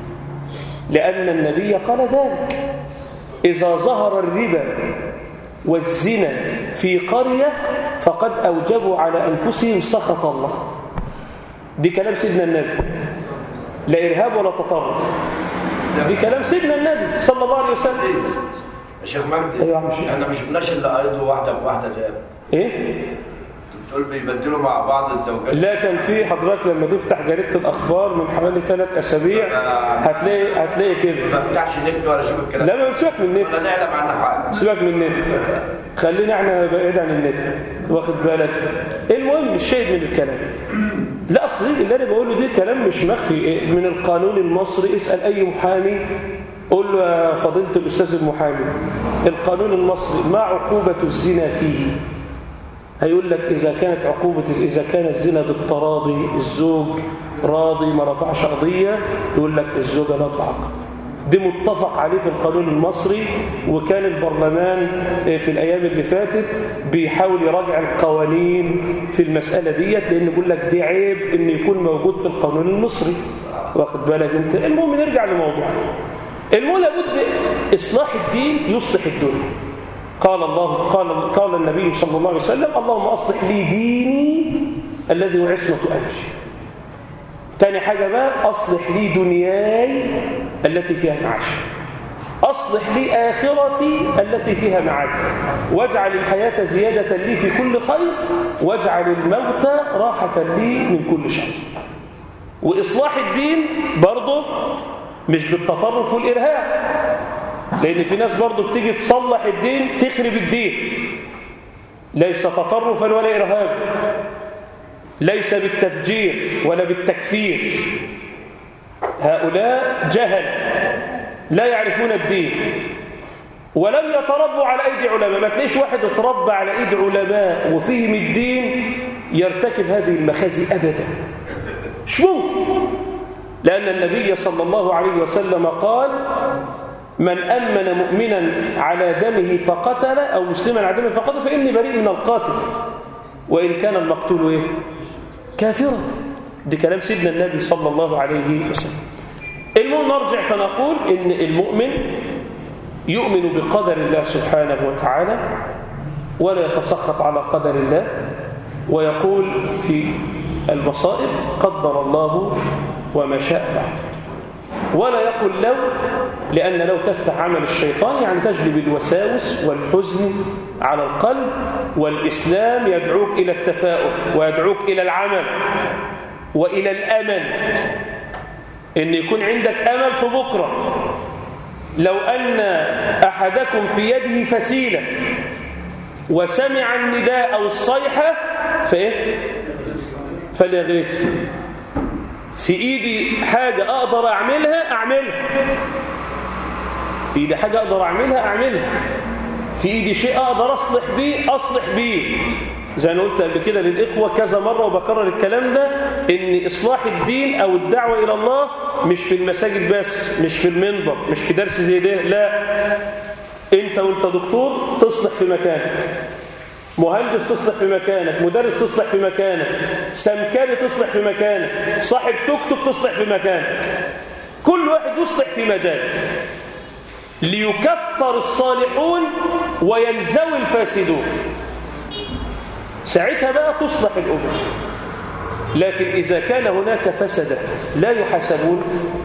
لأن النبي قال ذلك: إذا ظهر الربا والزنا في قرية فقد أوجبوا على أنفسهم سخط الله. دي كلام سيدنا النبي، لا إرهاب ولا تطرف. دي كلام سيدنا النبي صلى الله عليه وسلم. يا شيخ مجدي، ايوه يا عم شيخ، احنا مش شفناش الا ايضا واحده بواحده جاب ايه؟ بتقول بيبدلوا مع بعض الزوجات. لا، كان في حضرتك لما تفتح جريدة الأخبار من حوالي ثلاث أسابيع هتلاقي هتلاقي كده. ما فتحش النت ولا شوف الكلام. لا، ما سيبك من النت ولا نعلم عنها حاجه. سيبك من النت، خلينا احنا بعيد عن النت، واخد بالك؟ المهم الشيء من الكلام. لا، اصل اللي انا بقوله ده كلام مش مخفي من القانون المصري. اسال اي محامي قول له يا فضيله الاستاذ المحامي، القانون المصري ما عقوبه الزنا فيه؟ هيقول لك اذا كانت عقوبه اذا كان الزنا بالتراضي، الزوج راضي ما رفعش قضيه، يقول لك الزوجه لا تعاقب. دي متفق عليه في القانون المصري، وكان البرلمان في الأيام اللي فاتت بيحاول يراجع القوانين في المسألة ديت، لأن يقول لك دي عيب إن يكون موجود في القانون المصري، واخد بالك أنت؟ المهم نرجع لموضوعنا. المهم لابد إصلاح الدين يصلح الدنيا. قال الله قال قال النبي صلى الله عليه وسلم: اللهم أصلح لي ديني الذي هو عصمة أمري. تاني حاجة بقى: أصلح لي دنياي التي فيها معاش، أصلح لي آخرتي التي فيها معادي، واجعل الحياة زيادة لي في كل خير، واجعل الموت راحة لي من كل شر. وإصلاح الدين برضه مش بالتطرف والإرهاب، لأن في ناس برضه بتيجي تصلح الدين تخرب الدين، ليس تطرفا ولا إرهاب. ليس بالتفجير ولا بالتكفير. هؤلاء جهل لا يعرفون الدين ولم يتربوا على أيدي علماء. ما تلاقيش واحد اتربى على أيدي علماء وفهم الدين يرتكب هذه المخازي أبدا، مش ممكن. لأن النبي صلى الله عليه وسلم قال: من أمن مؤمنا على دمه فقتل أو مسلما على دمه فقتل فإني بريء من القاتل وإن كان المقتول إيه؟ كافرا. دي كلام سيدنا النبي صلى الله عليه وسلم. المهم نرجع فنقول إن المؤمن يؤمن بقدر الله سبحانه وتعالى ولا يتسخط على قدر الله، ويقول في المصائب قدر الله وما شاء فعل، ولا يقول لو، لأن لو تفتح عمل الشيطان يعني تجلب الوساوس والحزن على القلب. والإسلام يدعوك إلى التفاؤل ويدعوك إلى العمل وإلى الأمل، إن يكون عندك أمل في بكرة. لو أن أحدكم في يده فسيلة وسمع النداء أو الصيحة فإيه؟ فليغرس. في إيدي حاجة أقدر أعملها أعملها، في إيدي حاجة أقدر أعملها أعملها، في إيدي شيء أقدر أصلح بيه أصلح بيه. زي أنا قلت قبل كده للإخوة كذا مرة وبكرر الكلام ده، إن إصلاح الدين أو الدعوة إلى الله مش في المساجد بس، مش في المنبر، مش في درس زي ده، لا. أنت وأنت دكتور تصلح في مكانك، مهندس تصلح في مكانك، مدرس تصلح في مكانك، سمكري تصلح في مكانك، صاحب توك توك تصلح في مكانك. كل واحد يصلح في مجاله ليكثر الصالحون وينزوي الفاسدون. ساعتها بقى تصلح الأمور. لكن إذا كان هناك فسد لا يحاسبون،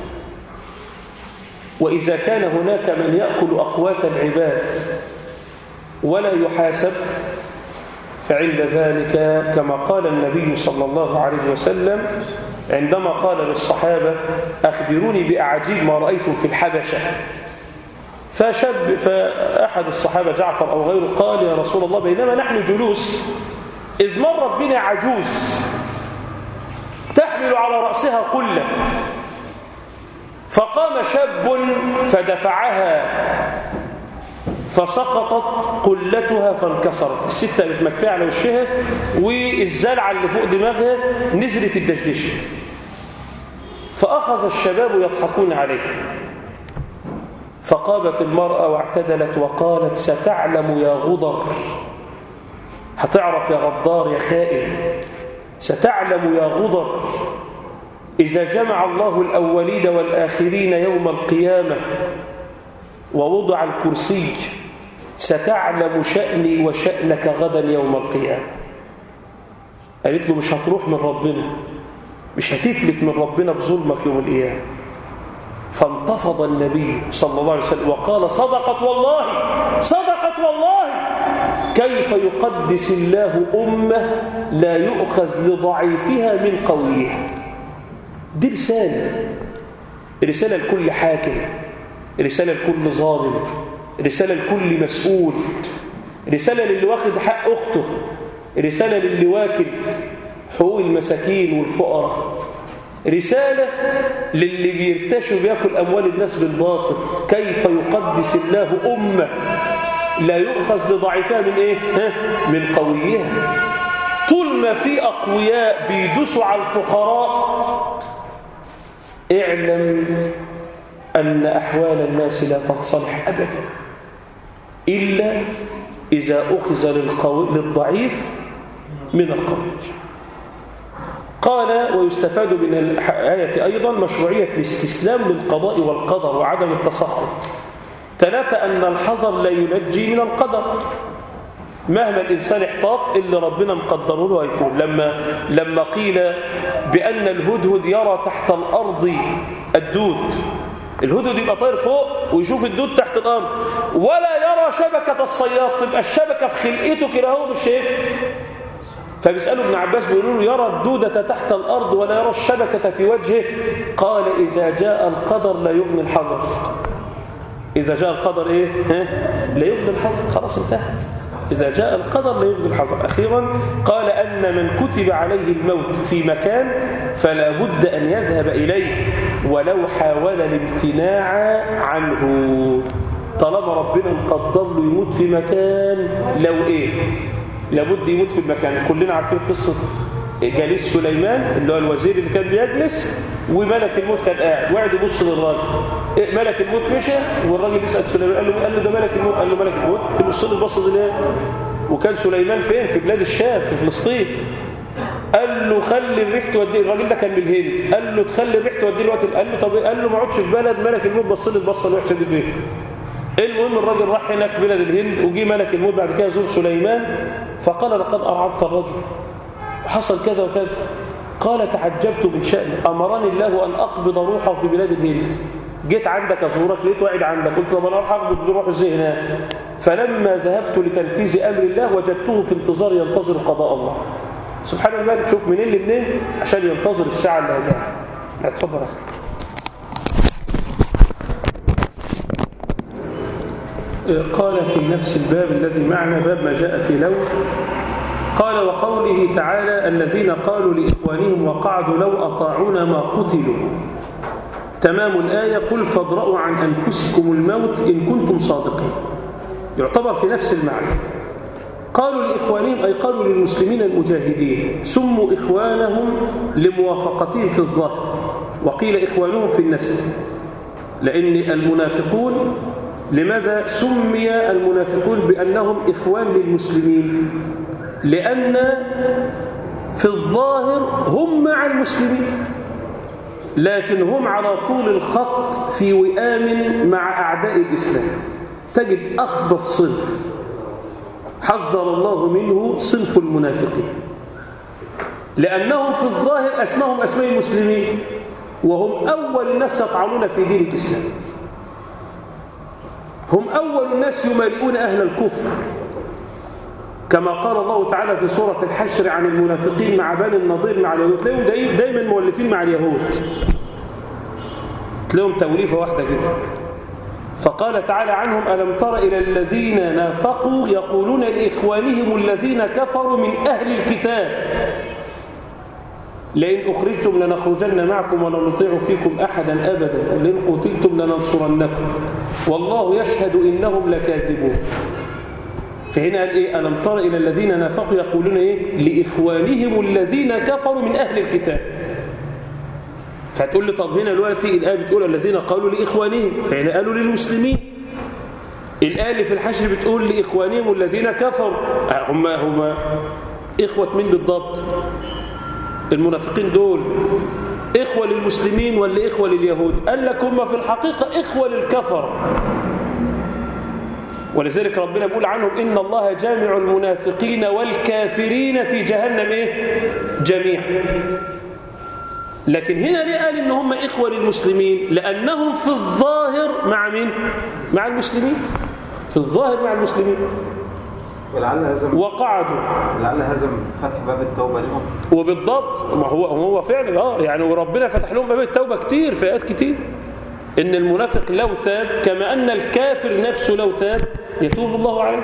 وإذا كان هناك من يأكل أقوات العباد ولا يحاسب، فعند ذلك كما قال النبي صلى الله عليه وسلم عندما قال للصحابة: أخبروني بأعجيب ما رأيتم في الحبشة. فشب فأحد الصحابة جعفر أو غيره قال: يا رسول الله، بينما نحن جلوس إذ مرت بنا عجوز تحمل على رأسها قلة، فقام شاب فدفعها فسقطت قلتها فانكسرت. الستة اللي مكفية على وشها والزلعة اللي فوق دماغها نزلت الدشدشت. فأخذ الشباب يضحكون عليه، فقامت المرأة واعتدلت وقالت: ستعلم يا غدر، هتعرف يا غدار يا خائن، ستعلم يا غدر إذا جمع الله الأولين والآخرين يوم القيامة ووضع الكرسي، ستعلم شأني وشأنك غدا يوم القيامة. قالت له: مش هتروح من ربنا، مش هتفلت من ربنا بظلمك يوم القيامة. فانتفض النبي صلى الله عليه وسلم وقال: صدقت والله، صدقت والله. كيف يقدس الله أمة لا يؤخذ لضعيفها من قويها؟ دي رسالة، رسالة لكل حاكم، رسالة لكل ظالم، رسالة لكل مسؤول، رسالة للي واخد حق أخته، رسالة للي واكل حقوق المساكين والفقراء، رسالة للي بيرتشي وبياكل أموال الناس بالباطل. كيف يقدس الله أمة لا يؤخذ لضعيفها من إيه؟ ها؟ من قويها. طول ما في أقوياء بيدوسوا على الفقراء اعلم أن أحوال الناس لا تتصلح أبدا إلا إذا أخذ للقوي للضعيف من القوي. قال: ويستفاد من الآية أيضا مشروعية الاستسلام للقضاء والقدر وعدم التسخط. ثلاثة، أن الحذر لا ينجي من القدر. مهما الإنسان احتاط اللي ربنا مقدره له هيكون. لما لما قيل بأن الهدهد يرى تحت الأرض الدود، الهدهد يبقى طاير فوق ويشوف الدود تحت الأرض، ولا يرى شبكة الصياد، تبقى الشبكة في خلقته كده هو مش شايف. فبيسألوا ابن عباس بيقولوا له: يرى الدودة تحت الأرض ولا يرى الشبكة في وجهه. قال: إذا جاء القدر لا يغني الحذر. إذا جاء القدر إيه؟ ها؟ لا يغني الحذر. خلاص انتهت. إذا جاء القدر لا يغني الحذر. أخيرا قال أن من كتب عليه الموت في مكان فلا بد أن يذهب إليه ولو حاول الامتناع عنه. طالما ربنا مقدر له يموت في مكان، لو إيه لابد يموت في المكان. كلنا عارفين قصة جليس سليمان اللي هو الوزير اللي كان بيجلس وملك الموت كان قاعد وقعد يبص للراجل. إيه ملك الموت مشى والراجل يسأل سليمان قال له قال له ده ملك الموت. قال له ملك الموت يبص له البصه دي ليه؟ وكان سليمان فين؟ في بلاد الشام في فلسطين. قال له خلي الريح توديه. الراجل ده كان من الهند. قال له تخلي الريح توديه الوقت. قال له طب قال له ما اقعدش في بلد ملك الموت بص لي البصه الوحشه دي فين. المهم الراجل راح هناك بلد الهند وجي ملك الموت بعد كده زور سليمان فقال لقد أرعبت الرجل وحصل كذا وكذا. قال تعجبت من شأنه أمرني الله أن أقبض روحه في بلاد الهند. جيت عندك أزورك لقيت واحد عندك قلت طب أنا أروح أقبض روحه ازاي هناك. فلما ذهبت لتنفيذ أمر الله وجدته في انتظار ينتظر قضاء الله. سبحان الله. شوف منين لمنين عشان ينتظر الساعة اللي هجاها. اتفضل. قال في نفس الباب الذي معنا باب ما جاء في لوح قال وقوله تعالى الذين قالوا لإخوانهم وقعدوا لو أطاعونا ما قتلوا. تمام الآية قل فاضرؤوا عن أنفسكم الموت إن كنتم صادقين. يعتبر في نفس المعنى. قالوا لإخوانهم أي قالوا للمسلمين المجاهدين سموا إخوانهم لموافقتهم في الظاهر وقيل إخوانهم في النسب. لأن المنافقون لماذا سمي المنافقون بأنهم إخوان للمسلمين؟ لأن في الظاهر هم مع المسلمين لكن هم على طول الخط في وئام مع أعداء الإسلام. تجد أخبث صنف حذر الله منه صنف المنافقين لأنهم في الظاهر أسمهم أسماء المسلمين وهم أول الناس يطعنون في دين الإسلام. هم أول الناس يمالئون أهل الكفر كما قال الله تعالى في سورة الحشر عن المنافقين مع بني النضير مع اليهود. تلاقيهم دايما مولفين مع اليهود تلاقيهم توليفة واحدة كده. فقال تعالى عنهم ألم تر إلى الذين نافقوا يقولون لإخوانهم الذين كفروا من أهل الكتاب لئن أخرجتم لنخرجن معكم ولا نطيع فيكم أحدا أبدا ولئن قتلتم لننصرنكم والله يشهد إنهم لكاذبون. فهنا قال إيه ألم تر إلى الذين نافقوا يقولون إيه لإخوانهم الذين كفروا من أهل الكتاب. فتقول لي طب هنا دلوقتي الآية بتقول الذين قالوا لإخوانهم فهنا قالوا للمسلمين. الآية اللي في الحشر بتقول لإخوانهم الذين كفروا هم هم إخوة من بالضبط؟ المنافقين دول إخوة للمسلمين ولا إخوة لليهود؟ قال لك هم في الحقيقة إخوة للكفر. ولذلك ربنا بيقول عنهم إن الله جامع المنافقين والكافرين في جهنم إيه؟ جميعا. لكن هنا ليه قال إن هم إخوة للمسلمين؟ لأنهم في الظاهر مع مين؟ مع المسلمين. في الظاهر مع المسلمين ولعل هذا وقعدوا لعل هذا فتح باب التوبة لهم. وبالضبط ما هو هو فعلا اه يعني وربنا فتح لهم باب التوبة كتير في آيات كتير. إن المنافق لو تاب كما أن الكافر نفسه لو تاب يتوب الله عليه.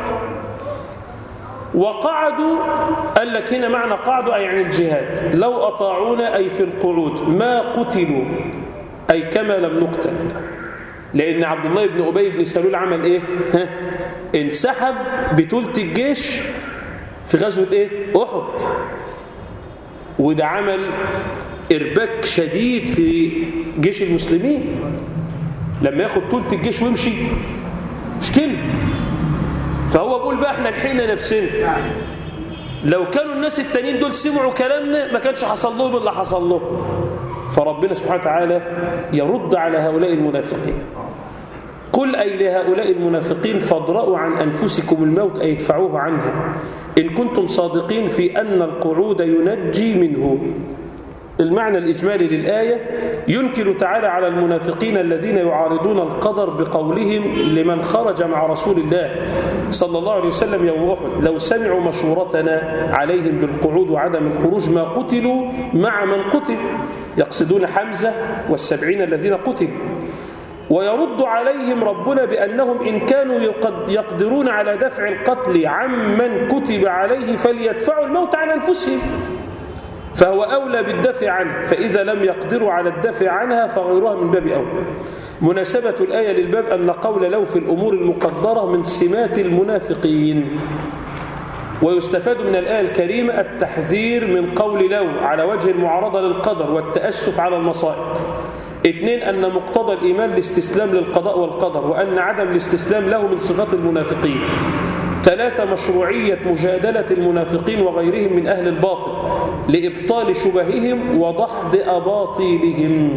وقعدوا قال لك هنا معنى قعدوا أي عن الجهاد لو أطاعونا أي في القعود ما قتلوا أي كما لم نقتل. لأن عبد الله بن أبي بن سلول عمل إيه؟ ها؟ انسحب بثلث الجيش في غزوة إيه؟ أحد. وده عمل إرباك شديد في جيش المسلمين. لما ياخد ثلث الجيش ويمشي مشكلة. فهو بيقول بقى احنا لحقنا نفسنا. لو كانوا الناس التانيين دول سمعوا كلامنا ما كانش حصل لهم اللي حصل لهم. فربنا سبحانه وتعالى يرد على هؤلاء المنافقين. قل أي لهؤلاء المنافقين فاضرؤوا عن أنفسكم الموت أي ادفعوه عنها إن كنتم صادقين في أن القعود ينجي منه. المعنى الإجمالي للآية ينكر تعالى على المنافقين الذين يعارضون القدر بقولهم لمن خرج مع رسول الله صلى الله عليه وسلم يوم أحد لو سمعوا مشورتنا عليهم بالقعود وعدم الخروج ما قتلوا مع من قتل. يقصدون حمزة والسبعين الذين قتلوا. ويرد عليهم ربنا بأنهم إن كانوا يقدرون على دفع القتل عمن كتب عليه فليدفعوا الموت عن أنفسهم، فهو أولى بالدفع عنه، فإذا لم يقدروا على الدفع عنها فغيرها من باب أولى. مناسبة الآية للباب أن قول لو في الأمور المقدرة من سمات المنافقين. ويستفاد من الآية الكريمة التحذير من قول لو على وجه المعارضة للقدر والتأسف على المصائب. اثنين، أن مقتضى الإيمان الاستسلام للقضاء والقدر، وأن عدم الاستسلام له من صفات المنافقين. ثلاثة، مشروعية مجادلة المنافقين وغيرهم من أهل الباطل لإبطال شبههم وضحض أباطيلهم.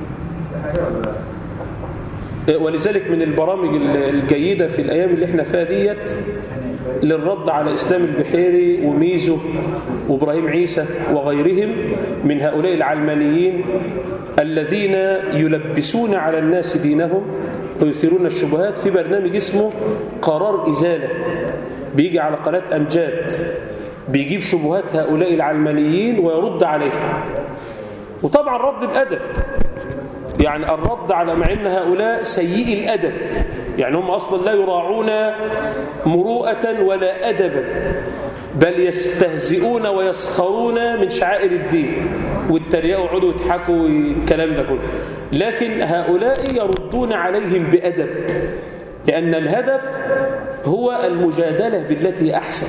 ولذلك من البرامج الجيدة في الأيام اللي احنا فيها ديت للرد على إسلام البحيري وميزو وإبراهيم عيسى وغيرهم من هؤلاء العلمانيين الذين يلبسون على الناس دينهم ويثيرون الشبهات، في برنامج اسمه قرار إزالة بيجي على قناة أمجاد، بيجيب شبهات هؤلاء العلمانيين ويرد عليها، وطبعا رد بأدب، يعني الرد على مع ان هؤلاء سيئي الأدب، يعني هم أصلا لا يراعون مروءة ولا أدبا، بل يستهزئون ويسخرون من شعائر الدين والتريقوا ويقعدوا يضحكوا والكلام ده كله. لكن هؤلاء يردون عليهم بأدب، لأن الهدف هو المجادلة بالتي أحسن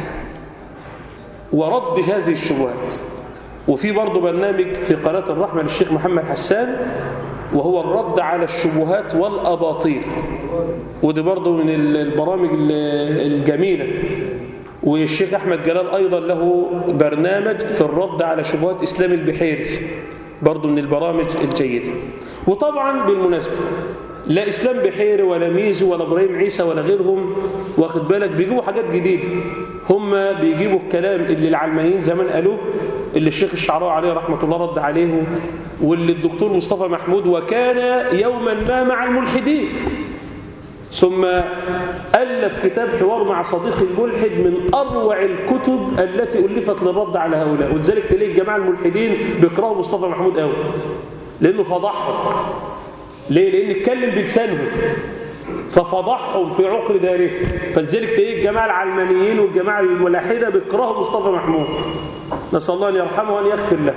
ورد هذه الشبهات. وفي برضه برنامج في قناة الرحمة للشيخ محمد حسان وهو الرد على الشبهات والأباطيل، ودي برضه من البرامج الجميلة. والشيخ أحمد جلال أيضا له برنامج في الرد على شبهات إسلام البحيري، برضه من البرامج الجيدة. وطبعا بالمناسبة لا إسلام بحيري ولا ميزو ولا إبراهيم عيسى ولا غيرهم واخد بالك بيجيبوا حاجات جديدة، هم بيجيبوا الكلام اللي العلمانيين زمان قالوه، اللي الشيخ الشعراوي عليه رحمة الله رد عليه، واللي الدكتور مصطفى محمود وكان يوما ما مع الملحدين، ثم ألف كتاب حوار مع صديق الملحد من أروع الكتب التي ألفت للرد على هؤلاء. ولذلك تلاقي الجماعة الملحدين بيكرهوا مصطفى محمود قوي لأنه فضحهم. ليه؟ لأن اتكلم بلسانهم ففضحهم في عقر داره، فلذلك تلاقي الجماعة العلمانيين والجماعة الملاحدة بيكرهوا مصطفى محمود، نسأل الله أن يرحمه وأن يغفر له.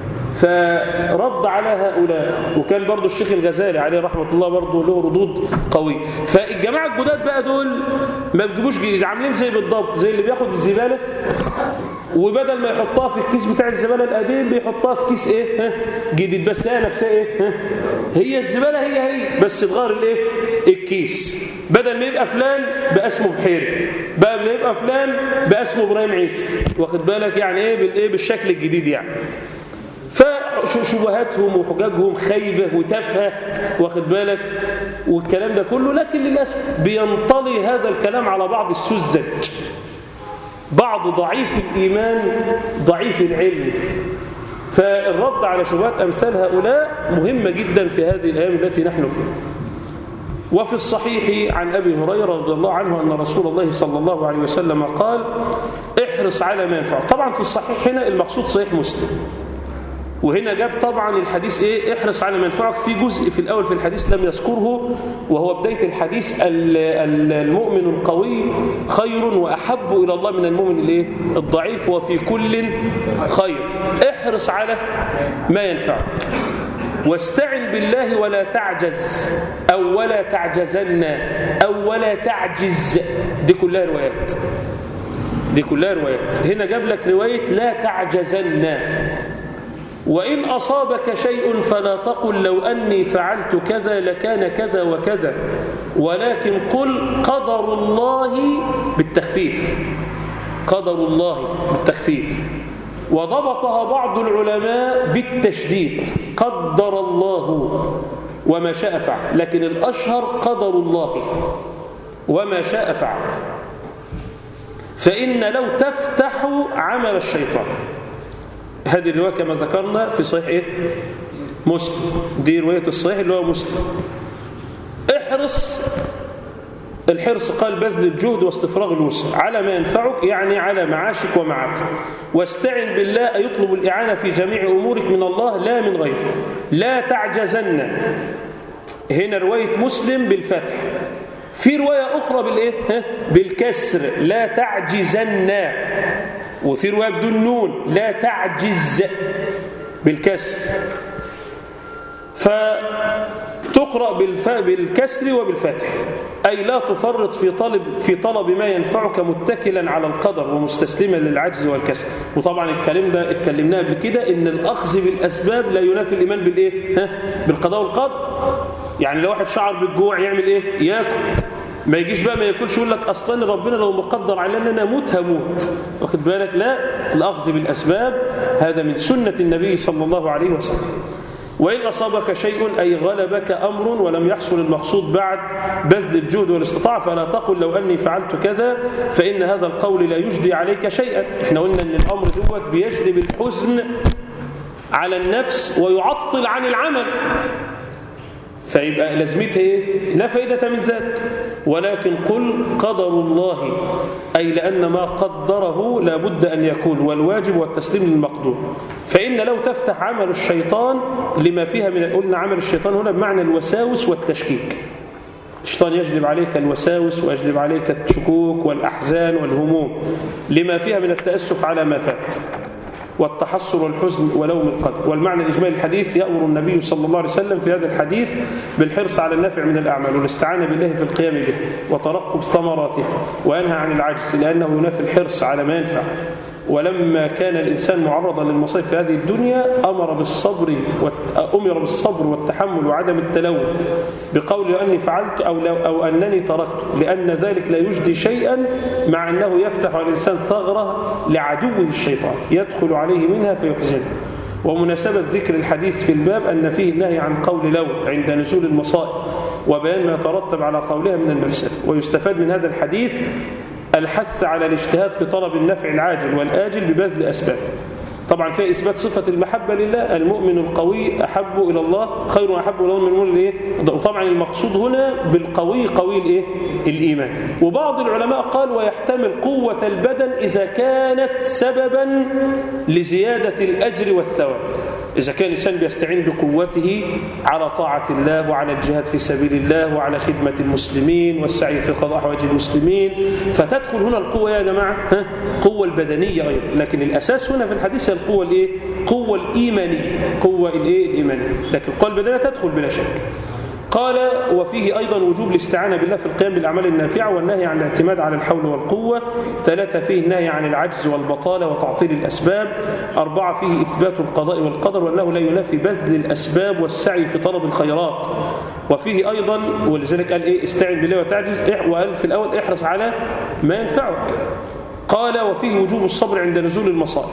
فرد على هؤلاء. وكان برضو الشيخ الغزالي عليه رحمة الله برضو له ردود قوية. فالجماعة الجداد بقى دول ما بيجيبوش جديد، عاملين زي بالضبط زي اللي بياخد الزبالة وبدل ما يحطها في الكيس بتاع الزبالة القديم بيحطها في كيس ايه ها جديد، بس هي نفسها ايه ها هي الزبالة هي هي بس تغير الايه الكيس، بدل ما يبقى فلان بقى اسمه بحيري، بقى ما يبقى فلان بقى اسمه ابراهيم عيسى، واخد بالك يعني ايه بالايه بالشكل الجديد يعني. فشبهاتهم وحجاجهم خيبة وتافهة واخد بالك والكلام ده كله، لكن للأسف بينطلي هذا الكلام على بعض السذج، بعض ضعيف الإيمان ضعيف العلم. فالرد على شبهات أمثال هؤلاء مهمة جدا في هذه الأيام التي نحن فيها. وفي الصحيح عن أبي هريرة رضي الله عنه أن رسول الله صلى الله عليه وسلم قال احرص على ما ينفعك. طبعا في الصحيح هنا المقصود صحيح مسلم، وهنا جاب طبعا الحديث ايه احرص على ما ينفعك، في جزء في الأول في الحديث لم يذكره وهو بداية الحديث المؤمن القوي خير وأحب إلى الله من المؤمن الايه الضعيف وفي كل خير. احرص على ما ينفعك واستعن بالله ولا تعجز أو ولا تعجزن أو ولا تعجز، دي كلها روايات دي كلها روايات هنا جاب لك رواية لا تعجزن. وإن أصابك شيء فلا تقل لو أني فعلت كذا لكان كذا وكذا، ولكن قل قدر الله بالتخفيف، قدر الله بالتخفيف. وضبطها بعض العلماء بالتشديد، قدر الله وما شاء فعل، لكن الأشهر قدر الله وما شاء فعل. فإن لو تفتح عمل الشيطان، هذه الرواية كما ذكرنا في صحيح إيه؟ مسلم، دي رواية الصحيح اللي هو مسلم. احرص، الحرص قال بذل الجهد واستفراغ الوسع على ما ينفعك، يعني على معاشك ومعادك. واستعن بالله أن يطلب الإعانة في جميع أمورك من الله لا من غيره. لا تعجزن، هنا رواية مسلم بالفتح، في رواية أخرى بالإيه؟ ها؟ بالكسر لا تعجزن، وفي رواية بدون نون لا تعجز بالكسر، فتقرأ بالكسر وبالفتح، أي لا تفرط في طلب في طلب ما ينفعك متكلا على القدر ومستسلما للعجز والكسل. وطبعا الكلام ده اتكلمناه قبل كده، ان الأخذ بالأسباب لا ينافي الإيمان بالإيه؟ ها؟ بالقضاء والقدر. يعني لو واحد شعر بالجوع يعمل إيه؟ ياكل، ما يجيش بقى ما ياكلش يقول لك اصلا ربنا لو مقدر علينا انا اموت هموت، واخد بالك؟ لا، الأخذ بالأسباب هذا من سنة النبي صلى الله عليه وسلم. وإن أصابك شيء أي غلبك أمر ولم يحصل المقصود بعد بذل الجهد والاستطاعة فلا تقل لو أني فعلت كذا، فإن هذا القول لا يجدي عليك شيئا. احنا قلنا أن الأمر دوت بيجلب الحزن على النفس ويعطل عن العمل، فيبقى لازمتها ايه؟ لا فائدة من ذلك. ولكن قل قدر الله، أي لأن ما قدره لا بد أن يكون، والواجب والتسليم للمقدور. فإن لو تفتح عمل الشيطان لما فيها من، قلنا عمل الشيطان هنا بمعنى الوساوس والتشكيك، الشيطان يجلب عليك الوساوس ويجلب عليك الشكوك والأحزان والهموم لما فيها من التأسف على ما فات والتحسر والحزن ولوم القدر. والمعنى الإجمالي الحديث يأمر النبي صلى الله عليه وسلم في هذا الحديث بالحرص على النفع من الأعمال والاستعانة بالله في القيام به وترقب ثمراته، وينهى عن العجز لأنه ينافي الحرص على ما ينفع. ولما كان الإنسان معرضا للمصائب في هذه الدنيا أمر بالصبر أمر بالصبر والتحمل وعدم التلوث بقول أني فعلت أو, لو أو أنني تركت، لأن ذلك لا يجدي شيئا، مع أنه يفتح على الإنسان ثغرة لعدوه الشيطان يدخل عليه منها فيحزنه. ومناسبة ذكر الحديث في الباب أن فيه النهي عن قول لو عند نزول المصائب وبيان ما يترتب على قولها من المفسدة. ويستفاد من هذا الحديث الحث على الاجتهاد في طلب النفع العاجل والآجل ببذل أسباب. طبعا فيها إثبات صفة المحبة لله، المؤمن القوي أحب إلى الله خير وأحب إلى الله من المؤمن الإيه؟ وطبعا المقصود هنا بالقوي قوي الإيه؟ الإيمان. وبعض العلماء قال ويحتمل قوة البدن إذا كانت سببا لزيادة الأجر والثواب، إذا كان الإنسان بيستعين بقوته على طاعة الله وعلى الجهاد في سبيل الله وعلى خدمة المسلمين والسعي في قضاء حوائج المسلمين، فتدخل هنا القوة يا جماعة ها؟ قوة البدنية أيضا، لكن الأساس هنا في الحديث القوة الإيه؟ قوة الإيمانية، قوة الإيه؟ الإيمانية، لكن القوة البدنية تدخل بلا شك. قال وفيه أيضا وجوب الاستعانة بالله في القيام بالأعمال النافعة والنهي عن الاعتماد على الحول والقوة. ثلاثة فيه النهي عن العجز والبطالة وتعطيل الأسباب. أربعة فيه إثبات القضاء والقدر وأنه لا ينافي بذل الأسباب والسعي في طلب الخيرات. وفيه أيضا ولذلك قال إيه؟ استعن بالله وتعجز، وقال في الأول احرص على ما ينفعك. قال وفيه وجوب الصبر عند نزول المصائب.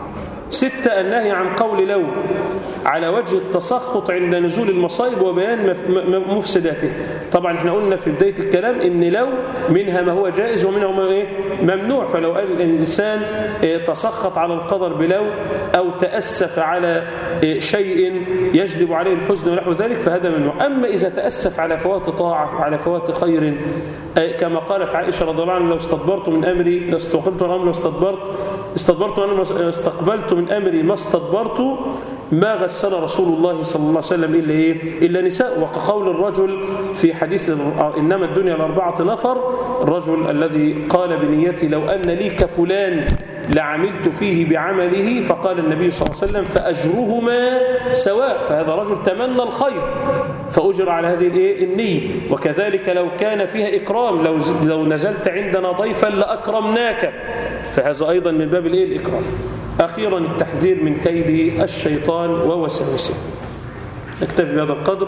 ستة النهي عن قول لو على وجه التسخط عند نزول المصائب وبيان مفسداته. طبعا احنا قلنا في بداية الكلام ان لو منها ما هو جائز ومنها ما هو ممنوع، فلو قال الإنسان تسخط على القدر بلو أو تأسف على شيء يجلب عليه الحزن ونحو ذلك فهذا ممنوع. أما إذا تأسف على فوات طاعة وعلى فوات خير كما قالت عائشة رضي الله عنها لو استدبرت من أمري لاستقبلت من أمري واستدبرت استدبرت من استقبلت من أمري ما استدبرت ما غسل رسول الله صلى الله عليه وسلم إلا إيه؟ إلا نساء. وكقول الرجل في حديث إنما الدنيا لأربعة نفر، الرجل الذي قال بنيتي لو أن لي كفلان لعملت فيه بعمله، فقال النبي صلى الله عليه وسلم فأجرهما سواء، فهذا رجل تمنى الخير فأجر على هذه الإيه؟ النية. وكذلك لو كان فيها إكرام، لو, لو نزلت عندنا ضيفا لأكرمناك، فهذا أيضا من باب الإيه؟ الإكرام. أخيرا التحذير من كيد الشيطان ووسوسه. نكتفي بهذا القدر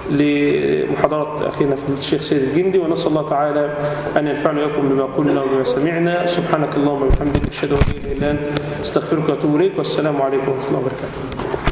لمحاضرة أخينا فضيلة الشيخ سيد الجندي، ونسأل الله تعالى أن ينفعنا وإياكم بما قلنا وبما سمعنا. سبحانك اللهم وبحمدك أشهد أن لا إله إلا أنت أستغفرك وأتوب إليك، والسلام عليكم ورحمة الله وبركاته.